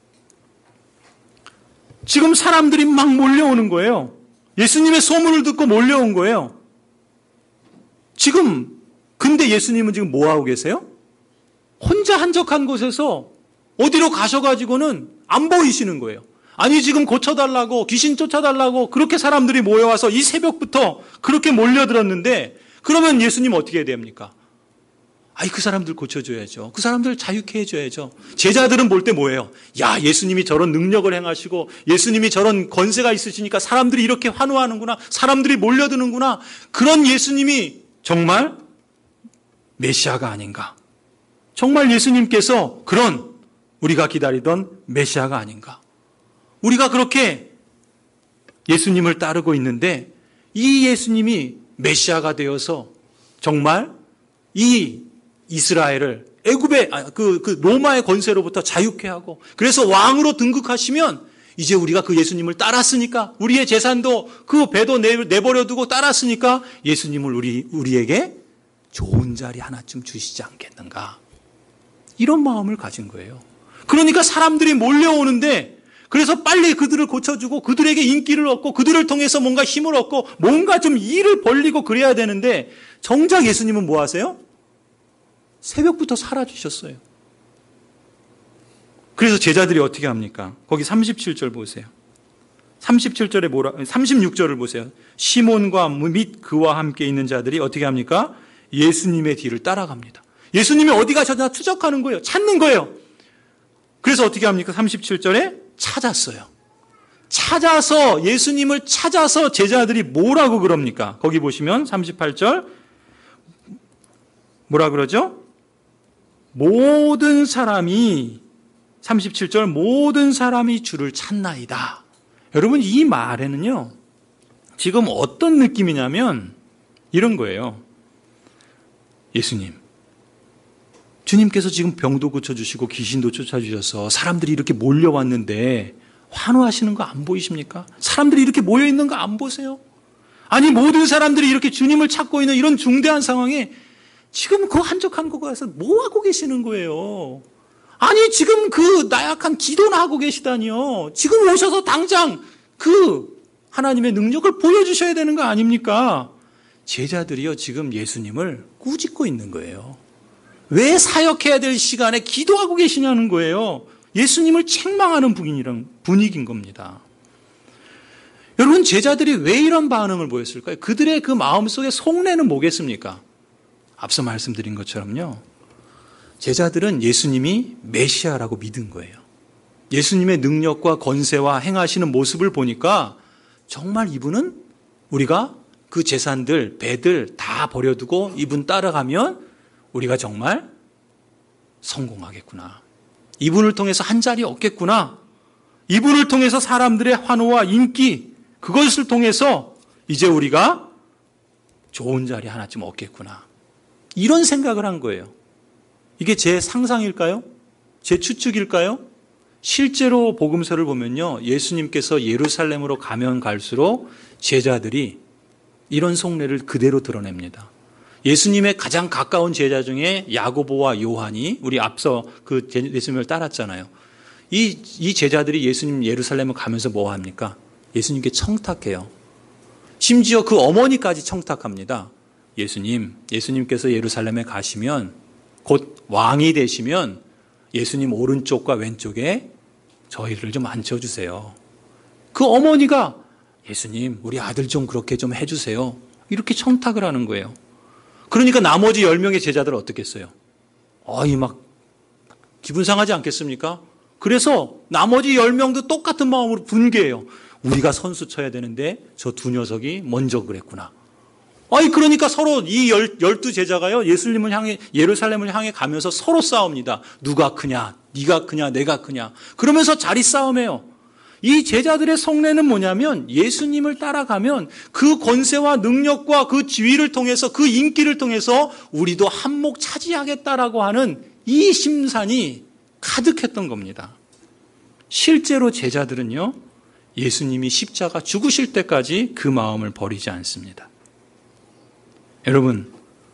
지금 사람들이 막 몰려오는 거예요. 예수님의 소문을 듣고 몰려온 거예요. 지금 근데 예수님은 지금 뭐 하고 계세요? 혼자 한적한 곳에서 어디로 가셔가지고는 안 보이시는 거예요. 아니 지금 고쳐달라고, 귀신 쫓아달라고 그렇게 사람들이 모여와서 이 새벽부터 그렇게 몰려들었는데, 그러면 예수님 어떻게 해야 됩니까? 아이 그 사람들 고쳐줘야죠. 그 사람들 자유케 해줘야죠. 제자들은 볼 때 뭐예요? 야, 예수님이 저런 능력을 행하시고 예수님이 저런 권세가 있으시니까 사람들이 이렇게 환호하는구나, 사람들이 몰려드는구나, 그런 예수님이 정말 메시아가 아닌가, 정말 예수님께서 그런 우리가 기다리던 메시아가 아닌가, 우리가 그렇게 예수님을 따르고 있는데 이 예수님이 메시아가 되어서 정말 이 이스라엘을 애굽의 그, 그 로마의 권세로부터 자유케 하고, 그래서 왕으로 등극하시면 이제 우리가 그 예수님을 따랐으니까, 우리의 재산도 그 배도 내, 내버려두고 따랐으니까 예수님을 우리, 우리에게 좋은 자리 하나쯤 주시지 않겠는가, 이런 마음을 가진 거예요. 그러니까 사람들이 몰려오는데, 그래서 빨리 그들을 고쳐주고 그들에게 인기를 얻고 그들을 통해서 뭔가 힘을 얻고 뭔가 좀 일을 벌리고 그래야 되는데, 정작 예수님은 뭐 하세요? 새벽부터 사라지셨어요. 그래서 제자들이 어떻게 합니까? 거기 삼십칠 절 보세요. 삼십칠 절에 뭐라, 삼십육 절을 보세요. 시몬과 및 그와 함께 있는 자들이 어떻게 합니까? 예수님의 뒤를 따라갑니다. 예수님이 어디 가셨나 추적하는 거예요. 찾는 거예요. 그래서 어떻게 합니까? 삼십칠 절에 찾았어요. 찾아서, 예수님을 찾아서 제자들이 뭐라고 그럽니까? 거기 보시면 삼십팔 절 뭐라 그러죠? 모든 사람이, 삼십칠 절 모든 사람이 주를 찾나이다. 여러분, 이 말에는요 지금 어떤 느낌이냐면 이런 거예요. 예수님, 주님께서 지금 병도 고쳐주시고 귀신도 쫓아주셔서 사람들이 이렇게 몰려왔는데 환호하시는 거 안 보이십니까? 사람들이 이렇게 모여있는 거 안 보세요? 아니 모든 사람들이 이렇게 주님을 찾고 있는 이런 중대한 상황에 지금 그 한적한 곳에 가서 뭐 하고 계시는 거예요? 아니 지금 그 나약한 기도나 하고 계시다니요. 지금 오셔서 당장 그 하나님의 능력을 보여주셔야 되는 거 아닙니까? 제자들이요 지금 예수님을 꾸짖고 있는 거예요. 왜 사역해야 될 시간에 기도하고 계시냐는 거예요. 예수님을 책망하는 분위기인 겁니다. 여러분, 제자들이 왜 이런 반응을 보였을까요? 그들의 그 마음속의 속내는 뭐겠습니까? 앞서 말씀드린 것처럼요, 제자들은 예수님이 메시아라고 믿은 거예요. 예수님의 능력과 권세와 행하시는 모습을 보니까 정말 이분은 우리가 그 재산들, 배들 다 버려두고 이분 따라가면 우리가 정말 성공하겠구나, 이분을 통해서 한 자리 얻겠구나, 이분을 통해서 사람들의 환호와 인기, 그것을 통해서 이제 우리가 좋은 자리 하나쯤 얻겠구나. 이런 생각을 한 거예요. 이게 제 상상일까요? 제 추측일까요? 실제로 복음서를 보면요, 예수님께서 예루살렘으로 가면 갈수록 제자들이 이런 속내를 그대로 드러냅니다. 예수님의 가장 가까운 제자 중에 야고보와 요한이 우리 앞서 그 예수님을 따랐잖아요. 이, 이 제자들이 예수님 예루살렘을 가면서 뭐 합니까? 예수님께 청탁해요. 심지어 그 어머니까지 청탁합니다. 예수님, 예수님께서 예루살렘에 가시면 곧 왕이 되시면 예수님 오른쪽과 왼쪽에 저희를 좀 앉혀주세요. 그 어머니가 예수님, 우리 아들 좀 그렇게 좀 해주세요. 이렇게 청탁을 하는 거예요. 그러니까 나머지 열 명의 제자들은 어떻겠어요? 어이, 막 기분 상하지 않겠습니까? 그래서 나머지 열 명도 똑같은 마음으로 분개해요. 우리가 선수 쳐야 되는데 저 두 녀석이 먼저 그랬구나. 아니, 그러니까 서로 이 열, 열두 제자가요, 예수님을 향해, 예루살렘을 향해 가면서 서로 싸웁니다. 누가 크냐, 네가 크냐, 내가 크냐. 그러면서 자리 싸움해요. 이 제자들의 속내는 뭐냐면 예수님을 따라가면 그 권세와 능력과 그 지위를 통해서 그 인기를 통해서 우리도 한몫 차지하겠다라고 하는 이 심산이 가득했던 겁니다. 실제로 제자들은요, 예수님이 십자가 죽으실 때까지 그 마음을 버리지 않습니다. 여러분,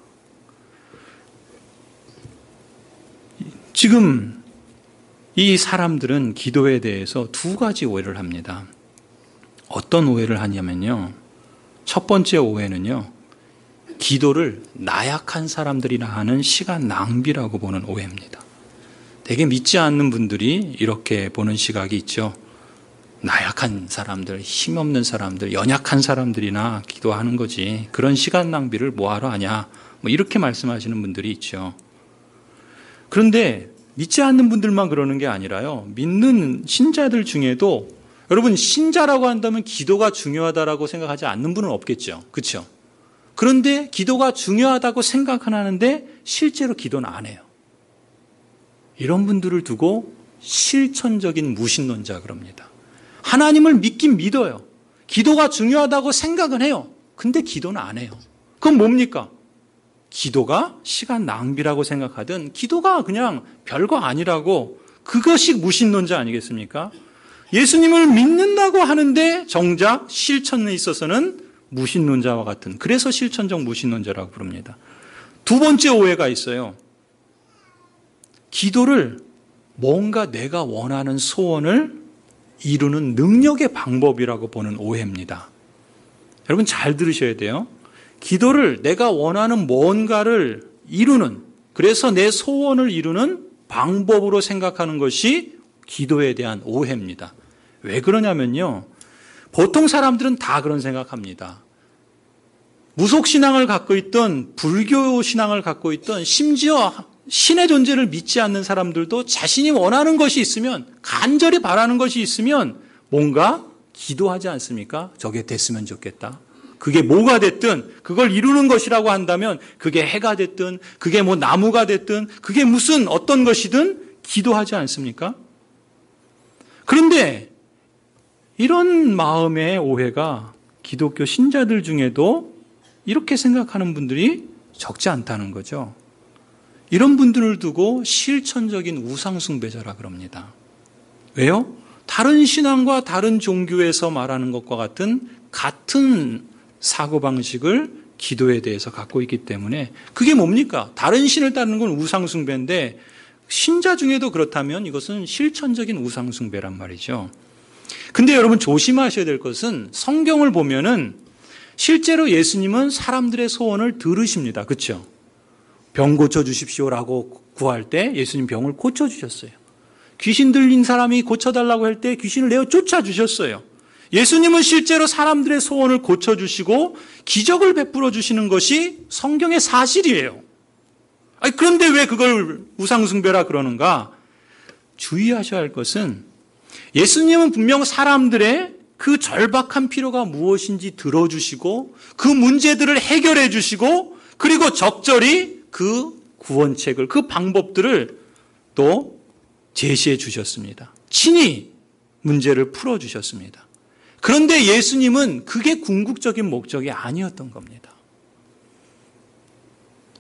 지금 이 사람들은 기도에 대해서 두 가지 오해를 합니다. 어떤 오해를 하냐면요, 첫 번째 오해는요, 기도를 나약한 사람들이나 하는 시간 낭비라고 보는 오해입니다. 되게 믿지 않는 분들이 이렇게 보는 시각이 있죠. 나약한 사람들, 힘없는 사람들, 연약한 사람들이나 기도하는 거지. 그런 시간 낭비를 뭐하러 하냐. 뭐 이렇게 말씀하시는 분들이 있죠. 그런데 믿지 않는 분들만 그러는 게 아니라요, 믿는 신자들 중에도 여러분, 신자라고 한다면 기도가 중요하다라고 생각하지 않는 분은 없겠죠. 그렇죠? 그런데 기도가 중요하다고 생각하는데 실제로 기도는 안 해요. 이런 분들을 두고 실천적인 무신론자 그럽니다. 하나님을 믿긴 믿어요. 기도가 중요하다고 생각은 해요. 근데 기도는 안 해요. 그건 뭡니까? 기도가 시간 낭비라고 생각하든 기도가 그냥 별거 아니라고, 그것이 무신론자 아니겠습니까? 예수님을 믿는다고 하는데 정작 실천에 있어서는 무신론자와 같은, 그래서 실천적 무신론자라고 부릅니다. 두 번째 오해가 있어요. 기도를 뭔가 내가 원하는 소원을 이루는 능력의 방법이라고 보는 오해입니다. 여러분 잘 들으셔야 돼요. 기도를 내가 원하는 뭔가를 이루는, 그래서 내 소원을 이루는 방법으로 생각하는 것이 기도에 대한 오해입니다. 왜 그러냐면요, 보통 사람들은 다 그런 생각합니다. 무속신앙을 갖고 있던, 불교신앙을 갖고 있던, 심지어 신의 존재를 믿지 않는 사람들도 자신이 원하는 것이 있으면, 간절히 바라는 것이 있으면 뭔가 기도하지 않습니까? 저게 됐으면 좋겠다. 그게 뭐가 됐든 그걸 이루는 것이라고 한다면 그게 해가 됐든 그게 뭐 나무가 됐든 그게 무슨 어떤 것이든 기도하지 않습니까? 그런데 이런 마음의 오해가 기독교 신자들 중에도 이렇게 생각하는 분들이 적지 않다는 거죠. 이런 분들을 두고 실천적인 우상숭배자라 그럽니다. 왜요? 다른 신앙과 다른 종교에서 말하는 것과 같은 같은 사고방식을 기도에 대해서 갖고 있기 때문에, 그게 뭡니까? 다른 신을 따르는 건 우상숭배인데 신자 중에도 그렇다면 이것은 실천적인 우상숭배란 말이죠. 근데 여러분 조심하셔야 될 것은, 성경을 보면은 실제로 예수님은 사람들의 소원을 들으십니다. 그렇죠? 병 고쳐주십시오라고 구할 때 예수님 병을 고쳐주셨어요. 귀신 들린 사람이 고쳐달라고 할 때 귀신을 내어 쫓아주셨어요. 예수님은 실제로 사람들의 소원을 고쳐주시고 기적을 베풀어 주시는 것이 성경의 사실이에요. 아니, 그런데 왜 그걸 우상숭배라 그러는가? 주의하셔야 할 것은, 예수님은 분명 사람들의 그 절박한 필요가 무엇인지 들어주시고 그 문제들을 해결해 주시고, 그리고 적절히 그 구원책을, 그 방법들을 또 제시해 주셨습니다. 친히 문제를 풀어 주셨습니다. 그런데 예수님은 그게 궁극적인 목적이 아니었던 겁니다.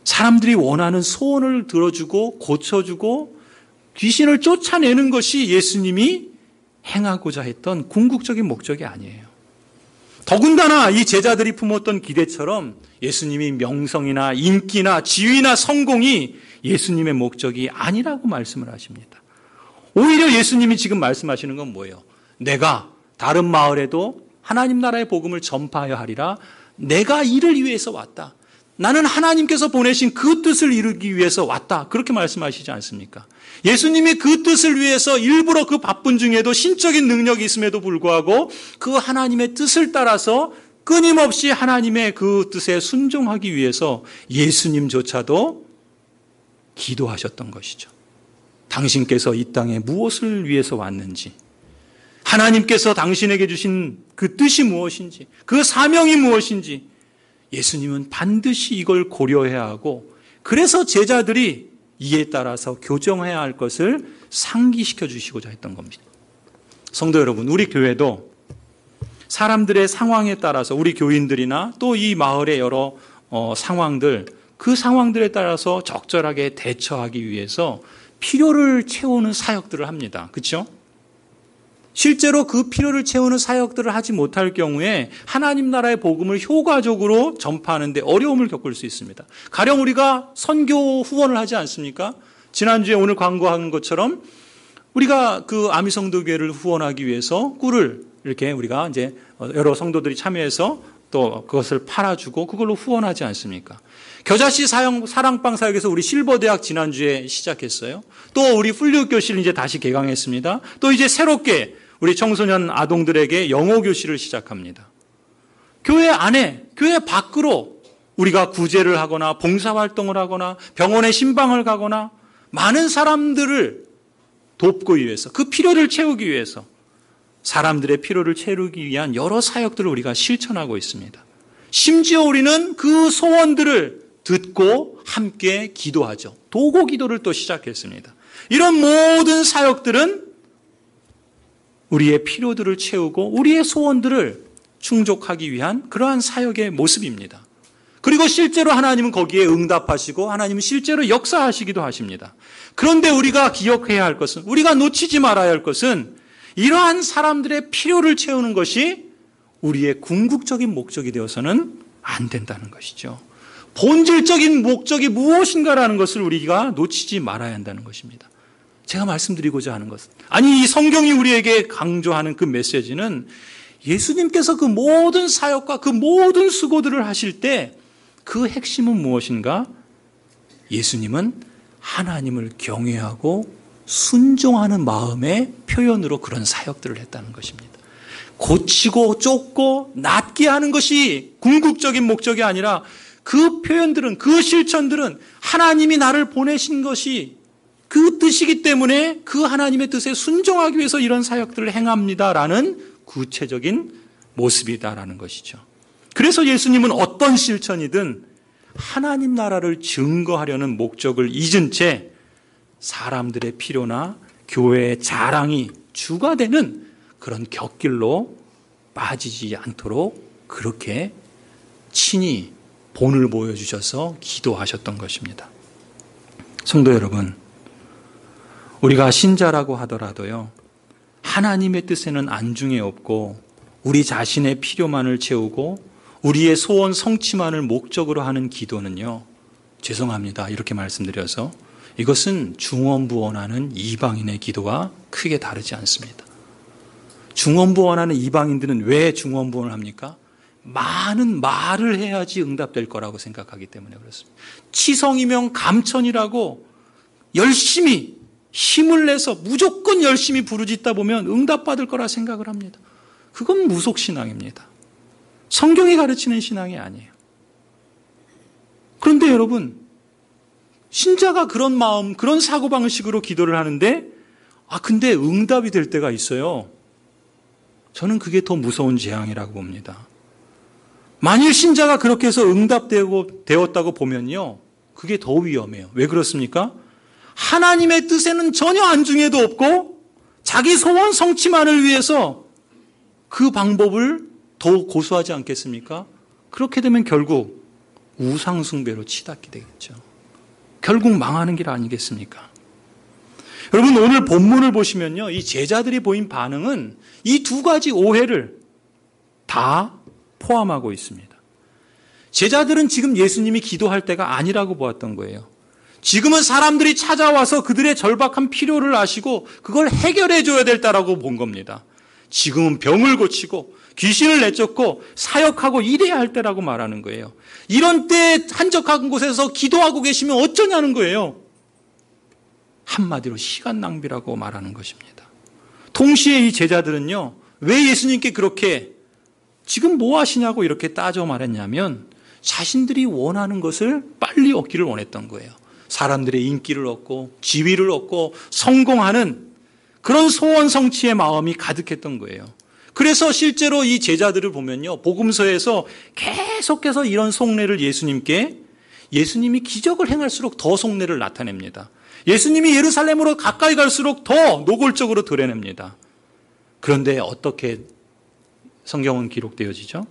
사람들이 원하는 소원을 들어주고 고쳐주고 귀신을 쫓아내는 것이 예수님이 행하고자 했던 궁극적인 목적이 아니에요. 더군다나 이 제자들이 품었던 기대처럼 예수님이 명성이나 인기나 지위나 성공이 예수님의 목적이 아니라고 말씀을 하십니다. 오히려 예수님이 지금 말씀하시는 건 뭐예요? 내가 다른 마을에도 하나님 나라의 복음을 전파하여 하리라. 내가 이를 위해서 왔다. 나는 하나님께서 보내신 그 뜻을 이루기 위해서 왔다. 그렇게 말씀하시지 않습니까? 예수님이 그 뜻을 위해서 일부러 그 바쁜 중에도 신적인 능력이 있음에도 불구하고 그 하나님의 뜻을 따라서 끊임없이 하나님의 그 뜻에 순종하기 위해서 예수님조차도 기도하셨던 것이죠. 당신께서 이 땅에 무엇을 위해서 왔는지, 하나님께서 당신에게 주신 그 뜻이 무엇인지, 그 사명이 무엇인지 예수님은 반드시 이걸 고려해야 하고, 그래서 제자들이 이에 따라서 교정해야 할 것을 상기시켜 주시고자 했던 겁니다. 성도 여러분, 우리 교회도 사람들의 상황에 따라서 우리 교인들이나 또 이 마을의 여러 어, 상황들, 그 상황들에 따라서 적절하게 대처하기 위해서 필요를 채우는 사역들을 합니다. 그렇죠? 실제로 그 필요를 채우는 사역들을 하지 못할 경우에 하나님 나라의 복음을 효과적으로 전파하는 데 어려움을 겪을 수 있습니다. 가령 우리가 선교 후원을 하지 않습니까? 지난주에 오늘 광고한 것처럼 우리가 그 아미성도교회를 후원하기 위해서 꿀을 이렇게 우리가 이제 여러 성도들이 참여해서 또 그것을 팔아주고 그걸로 후원하지 않습니까? 겨자씨 사형, 사랑방 사역에서 우리 실버대학 지난주에 시작했어요. 또 우리 훌륭교실 이제 다시 개강했습니다. 또 이제 새롭게 우리 청소년 아동들에게 영어 교실을 시작합니다. 교회 안에, 교회 밖으로 우리가 구제를 하거나 봉사활동을 하거나 병원에 신방을 가거나 많은 사람들을 돕기 위해서, 그 필요를 채우기 위해서 사람들의 필요를 채우기 위한 여러 사역들을 우리가 실천하고 있습니다. 심지어 우리는 그 소원들을 듣고 함께 기도하죠. 도고 기도를 또 시작했습니다. 이런 모든 사역들은 우리의 필요들을 채우고 우리의 소원들을 충족하기 위한 그러한 사역의 모습입니다. 그리고 실제로 하나님은 거기에 응답하시고 하나님은 실제로 역사하시기도 하십니다. 그런데 우리가 기억해야 할 것은, 우리가 놓치지 말아야 할 것은 이러한 사람들의 필요를 채우는 것이 우리의 궁극적인 목적이 되어서는 안 된다는 것이죠. 본질적인 목적이 무엇인가라는 것을 우리가 놓치지 말아야 한다는 것입니다. 제가 말씀드리고자 하는 것은, 아니 이 성경이 우리에게 강조하는 그 메시지는 예수님께서 그 모든 사역과 그 모든 수고들을 하실 때 그 핵심은 무엇인가? 예수님은 하나님을 경외하고 순종하는 마음의 표현으로 그런 사역들을 했다는 것입니다. 고치고 쫓고 낫게 하는 것이 궁극적인 목적이 아니라 그 표현들은, 그 실천들은 하나님이 나를 보내신 것이 그 뜻이기 때문에 그 하나님의 뜻에 순종하기 위해서 이런 사역들을 행합니다라는 구체적인 모습이다라는 것이죠. 그래서 예수님은 어떤 실천이든 하나님 나라를 증거하려는 목적을 잊은 채 사람들의 필요나 교회의 자랑이 주가 되는 그런 곁길로 빠지지 않도록 그렇게 친히 본을 보여주셔서 기도하셨던 것입니다. 성도 여러분, 우리가 신자라고 하더라도요, 하나님의 뜻에는 안중에 없고 우리 자신의 필요만을 채우고 우리의 소원 성취만을 목적으로 하는 기도는요, 죄송합니다, 이렇게 말씀드려서 이것은 중언부언하는 이방인의 기도와 크게 다르지 않습니다. 중언부언하는 이방인들은 왜 중언부언을 합니까? 많은 말을 해야지 응답될 거라고 생각하기 때문에 그렇습니다. 치성이면 감천이라고 열심히 힘을 내서 무조건 열심히 부르짖다 보면 응답받을 거라 생각을 합니다. 그건 무속신앙입니다. 성경이 가르치는 신앙이 아니에요. 그런데 여러분, 신자가 그런 마음, 그런 사고방식으로 기도를 하는데, 아, 근데 응답이 될 때가 있어요. 저는 그게 더 무서운 재앙이라고 봅니다. 만일 신자가 그렇게 해서 응답되었다고 보면요, 그게 더 위험해요. 왜 그렇습니까? 하나님의 뜻에는 전혀 안중에도 없고 자기 소원 성취만을 위해서 그 방법을 더 고수하지 않겠습니까? 그렇게 되면 결국 우상숭배로 치닫게 되겠죠. 결국 망하는 길 아니겠습니까? 여러분, 오늘 본문을 보시면요, 이 제자들이 보인 반응은 이 두 가지 오해를 다 포함하고 있습니다. 제자들은 지금 예수님이 기도할 때가 아니라고 보았던 거예요. 지금은 사람들이 찾아와서 그들의 절박한 필요를 아시고 그걸 해결해 줘야 될 때라고 본 겁니다. 지금은 병을 고치고 귀신을 내쫓고 사역하고 일해야 할 때라고 말하는 거예요. 이런 때 한적한 곳에서 기도하고 계시면 어쩌냐는 거예요. 한마디로 시간 낭비라고 말하는 것입니다. 동시에 이 제자들은요, 왜 예수님께 그렇게 지금 뭐 하시냐고 이렇게 따져 말했냐면 자신들이 원하는 것을 빨리 얻기를 원했던 거예요. 사람들의 인기를 얻고 지위를 얻고 성공하는 그런 소원 성취의 마음이 가득했던 거예요. 그래서 실제로 이 제자들을 보면요, 복음서에서 계속해서 이런 속내를 예수님께, 예수님이 기적을 행할수록 더 속내를 나타냅니다. 예수님이 예루살렘으로 가까이 갈수록 더 노골적으로 드러냅니다. 그런데 어떻게 성경은 기록되어지죠?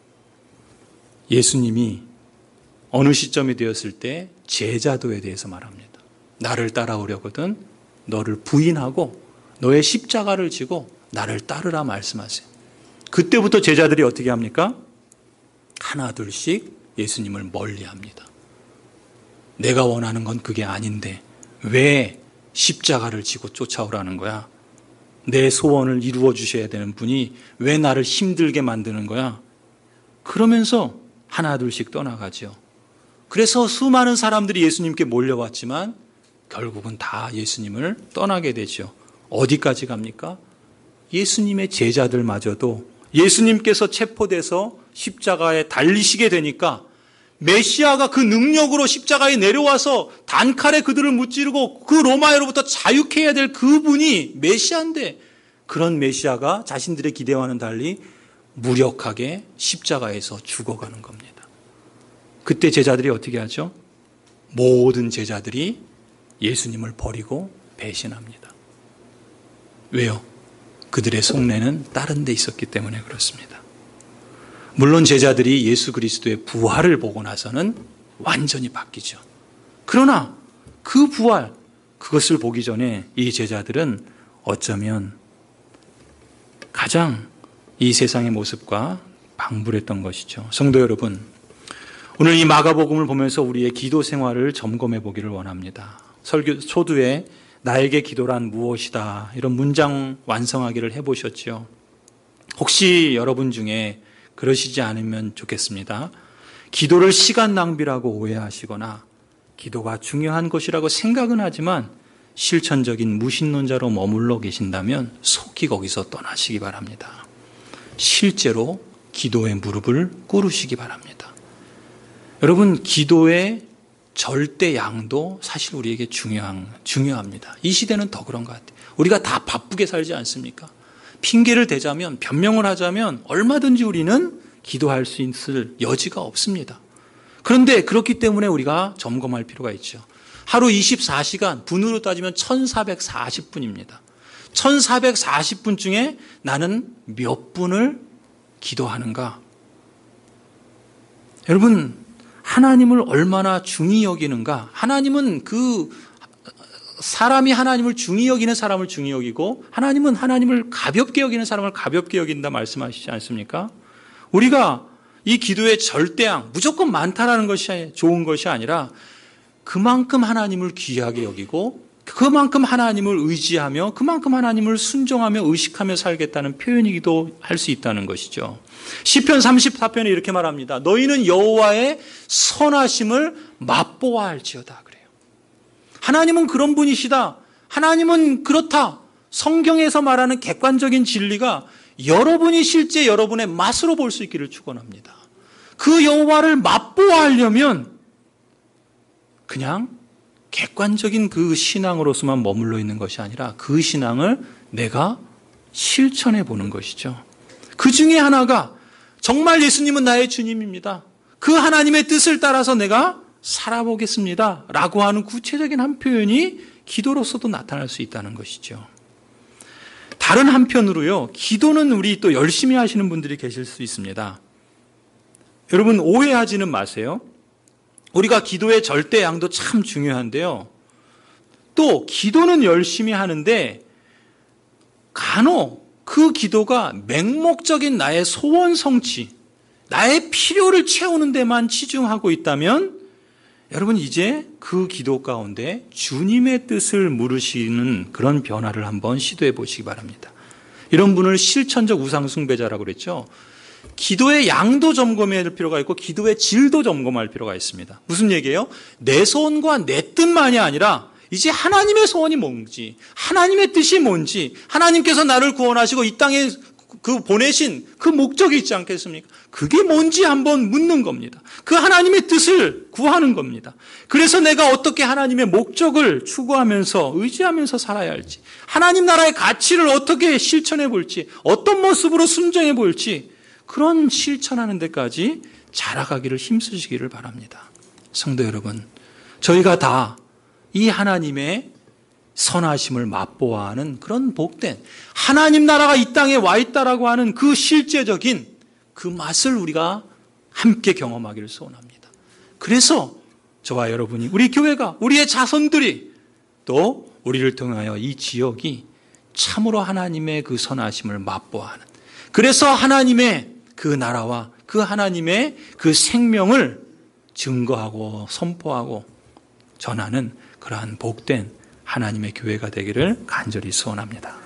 예수님이 어느 시점이 되었을 때 제자도에 대해서 말합니다. 나를 따라오려거든 너를 부인하고 너의 십자가를 지고 나를 따르라 말씀하세요. 그때부터 제자들이 어떻게 합니까? 하나 둘씩 예수님을 멀리합니다. 내가 원하는 건 그게 아닌데 왜 십자가를 지고 쫓아오라는 거야? 내 소원을 이루어 주셔야 되는 분이 왜 나를 힘들게 만드는 거야? 그러면서 하나 둘씩 떠나가죠. 그래서 수많은 사람들이 예수님께 몰려왔지만 결국은 다 예수님을 떠나게 되죠. 어디까지 갑니까? 예수님의 제자들마저도 예수님께서 체포돼서 십자가에 달리시게 되니까 메시아가 그 능력으로 십자가에 내려와서 단칼에 그들을 무찌르고 그 로마로부터 자유케 해야 될 그분이 메시아인데 그런 메시아가 자신들의 기대와는 달리 무력하게 십자가에서 죽어가는 겁니다. 그때 제자들이 어떻게 하죠? 모든 제자들이 예수님을 버리고 배신합니다. 왜요? 그들의 속내는 다른 데 있었기 때문에 그렇습니다. 물론 제자들이 예수 그리스도의 부활을 보고 나서는 완전히 바뀌죠. 그러나 그 부활, 그것을 보기 전에 이 제자들은 어쩌면 가장 이 세상의 모습과 방불했던 것이죠. 성도 여러분, 오늘 이 마가복음을 보면서 우리의 기도 생활을 점검해 보기를 원합니다. 설교 초두에 나에게 기도란 무엇이다 이런 문장 완성하기를 해보셨죠. 혹시 여러분 중에 그러시지 않으면 좋겠습니다. 기도를 시간 낭비라고 오해하시거나 기도가 중요한 것이라고 생각은 하지만 실천적인 무신론자로 머물러 계신다면 속히 거기서 떠나시기 바랍니다. 실제로 기도의 무릎을 꿇으시기 바랍니다. 여러분, 기도의 절대 양도 사실 우리에게 중요한, 중요합니다. 이 시대는 더 그런 것 같아요. 우리가 다 바쁘게 살지 않습니까? 핑계를 대자면, 변명을 하자면 얼마든지 우리는 기도할 수 있을 여지가 없습니다. 그런데 그렇기 때문에 우리가 점검할 필요가 있죠. 하루 이십사 시간, 분으로 따지면 천사백사십 분입니다. 천사백사십 분 중에 나는 몇 분을 기도하는가? 여러분, 하나님을 얼마나 중히 여기는가? 하나님은 그 사람이 하나님을 중히 여기는 사람을 중히 여기고 하나님은 하나님을 가볍게 여기는 사람을 가볍게 여긴다 말씀하시지 않습니까? 우리가 이 기도의 절대양, 무조건 많다라는 것이 좋은 것이 아니라 그만큼 하나님을 귀하게 여기고 그만큼 하나님을 의지하며 그만큼 하나님을 순종하며 의식하며 살겠다는 표현이기도 할 수 있다는 것이죠. 시편 삼십사 편에 이렇게 말합니다. 너희는 여호와의 선하심을 맛보아 할지어다 그래요. 하나님은 그런 분이시다. 하나님은 그렇다. 성경에서 말하는 객관적인 진리가 여러분이 실제 여러분의 맛으로 볼 수 있기를 축원합니다. 그 여호와를 맛보아 하려면 그냥 객관적인 그 신앙으로서만 머물러 있는 것이 아니라 그 신앙을 내가 실천해 보는 것이죠. 그 중에 하나가 정말 예수님은 나의 주님입니다. 그 하나님의 뜻을 따라서 내가 살아보겠습니다. 라고 하는 구체적인 한 표현이 기도로서도 나타날 수 있다는 것이죠. 다른 한편으로요, 기도는 우리 또 열심히 하시는 분들이 계실 수 있습니다. 여러분, 오해하지는 마세요. 우리가 기도의 절대 양도 참 중요한데요. 또 기도는 열심히 하는데 간혹 그 기도가 맹목적인 나의 소원 성취, 나의 필요를 채우는 데만 치중하고 있다면 여러분 이제 그 기도 가운데 주님의 뜻을 물으시는 그런 변화를 한번 시도해 보시기 바랍니다. 이런 분을 실천적 우상 숭배자라고 그랬죠. 기도의 양도 점검할 필요가 있고 기도의 질도 점검할 필요가 있습니다. 무슨 얘기예요? 내 소원과 내 뜻만이 아니라 이제 하나님의 소원이 뭔지, 하나님의 뜻이 뭔지, 하나님께서 나를 구원하시고 이 땅에 그 보내신 그 목적이 있지 않겠습니까? 그게 뭔지 한번 묻는 겁니다. 그 하나님의 뜻을 구하는 겁니다. 그래서 내가 어떻게 하나님의 목적을 추구하면서 의지하면서 살아야 할지, 하나님 나라의 가치를 어떻게 실천해 볼지, 어떤 모습으로 순종해 볼지 그런 실천하는 데까지 자라가기를 힘쓰시기를 바랍니다. 성도 여러분, 저희가 다 이 하나님의 선하심을 맛보아하는 그런 복된 하나님 나라가 이 땅에 와 있다라고 하는 그 실제적인 그 맛을 우리가 함께 경험하기를 소원합니다. 그래서 저와 여러분이, 우리 교회가, 우리의 자손들이 또 우리를 통하여 이 지역이 참으로 하나님의 그 선하심을 맛보아하는, 그래서 하나님의 그 나라와 그 하나님의 그 생명을 증거하고 선포하고 전하는 그러한 복된 하나님의 교회가 되기를 간절히 소원합니다.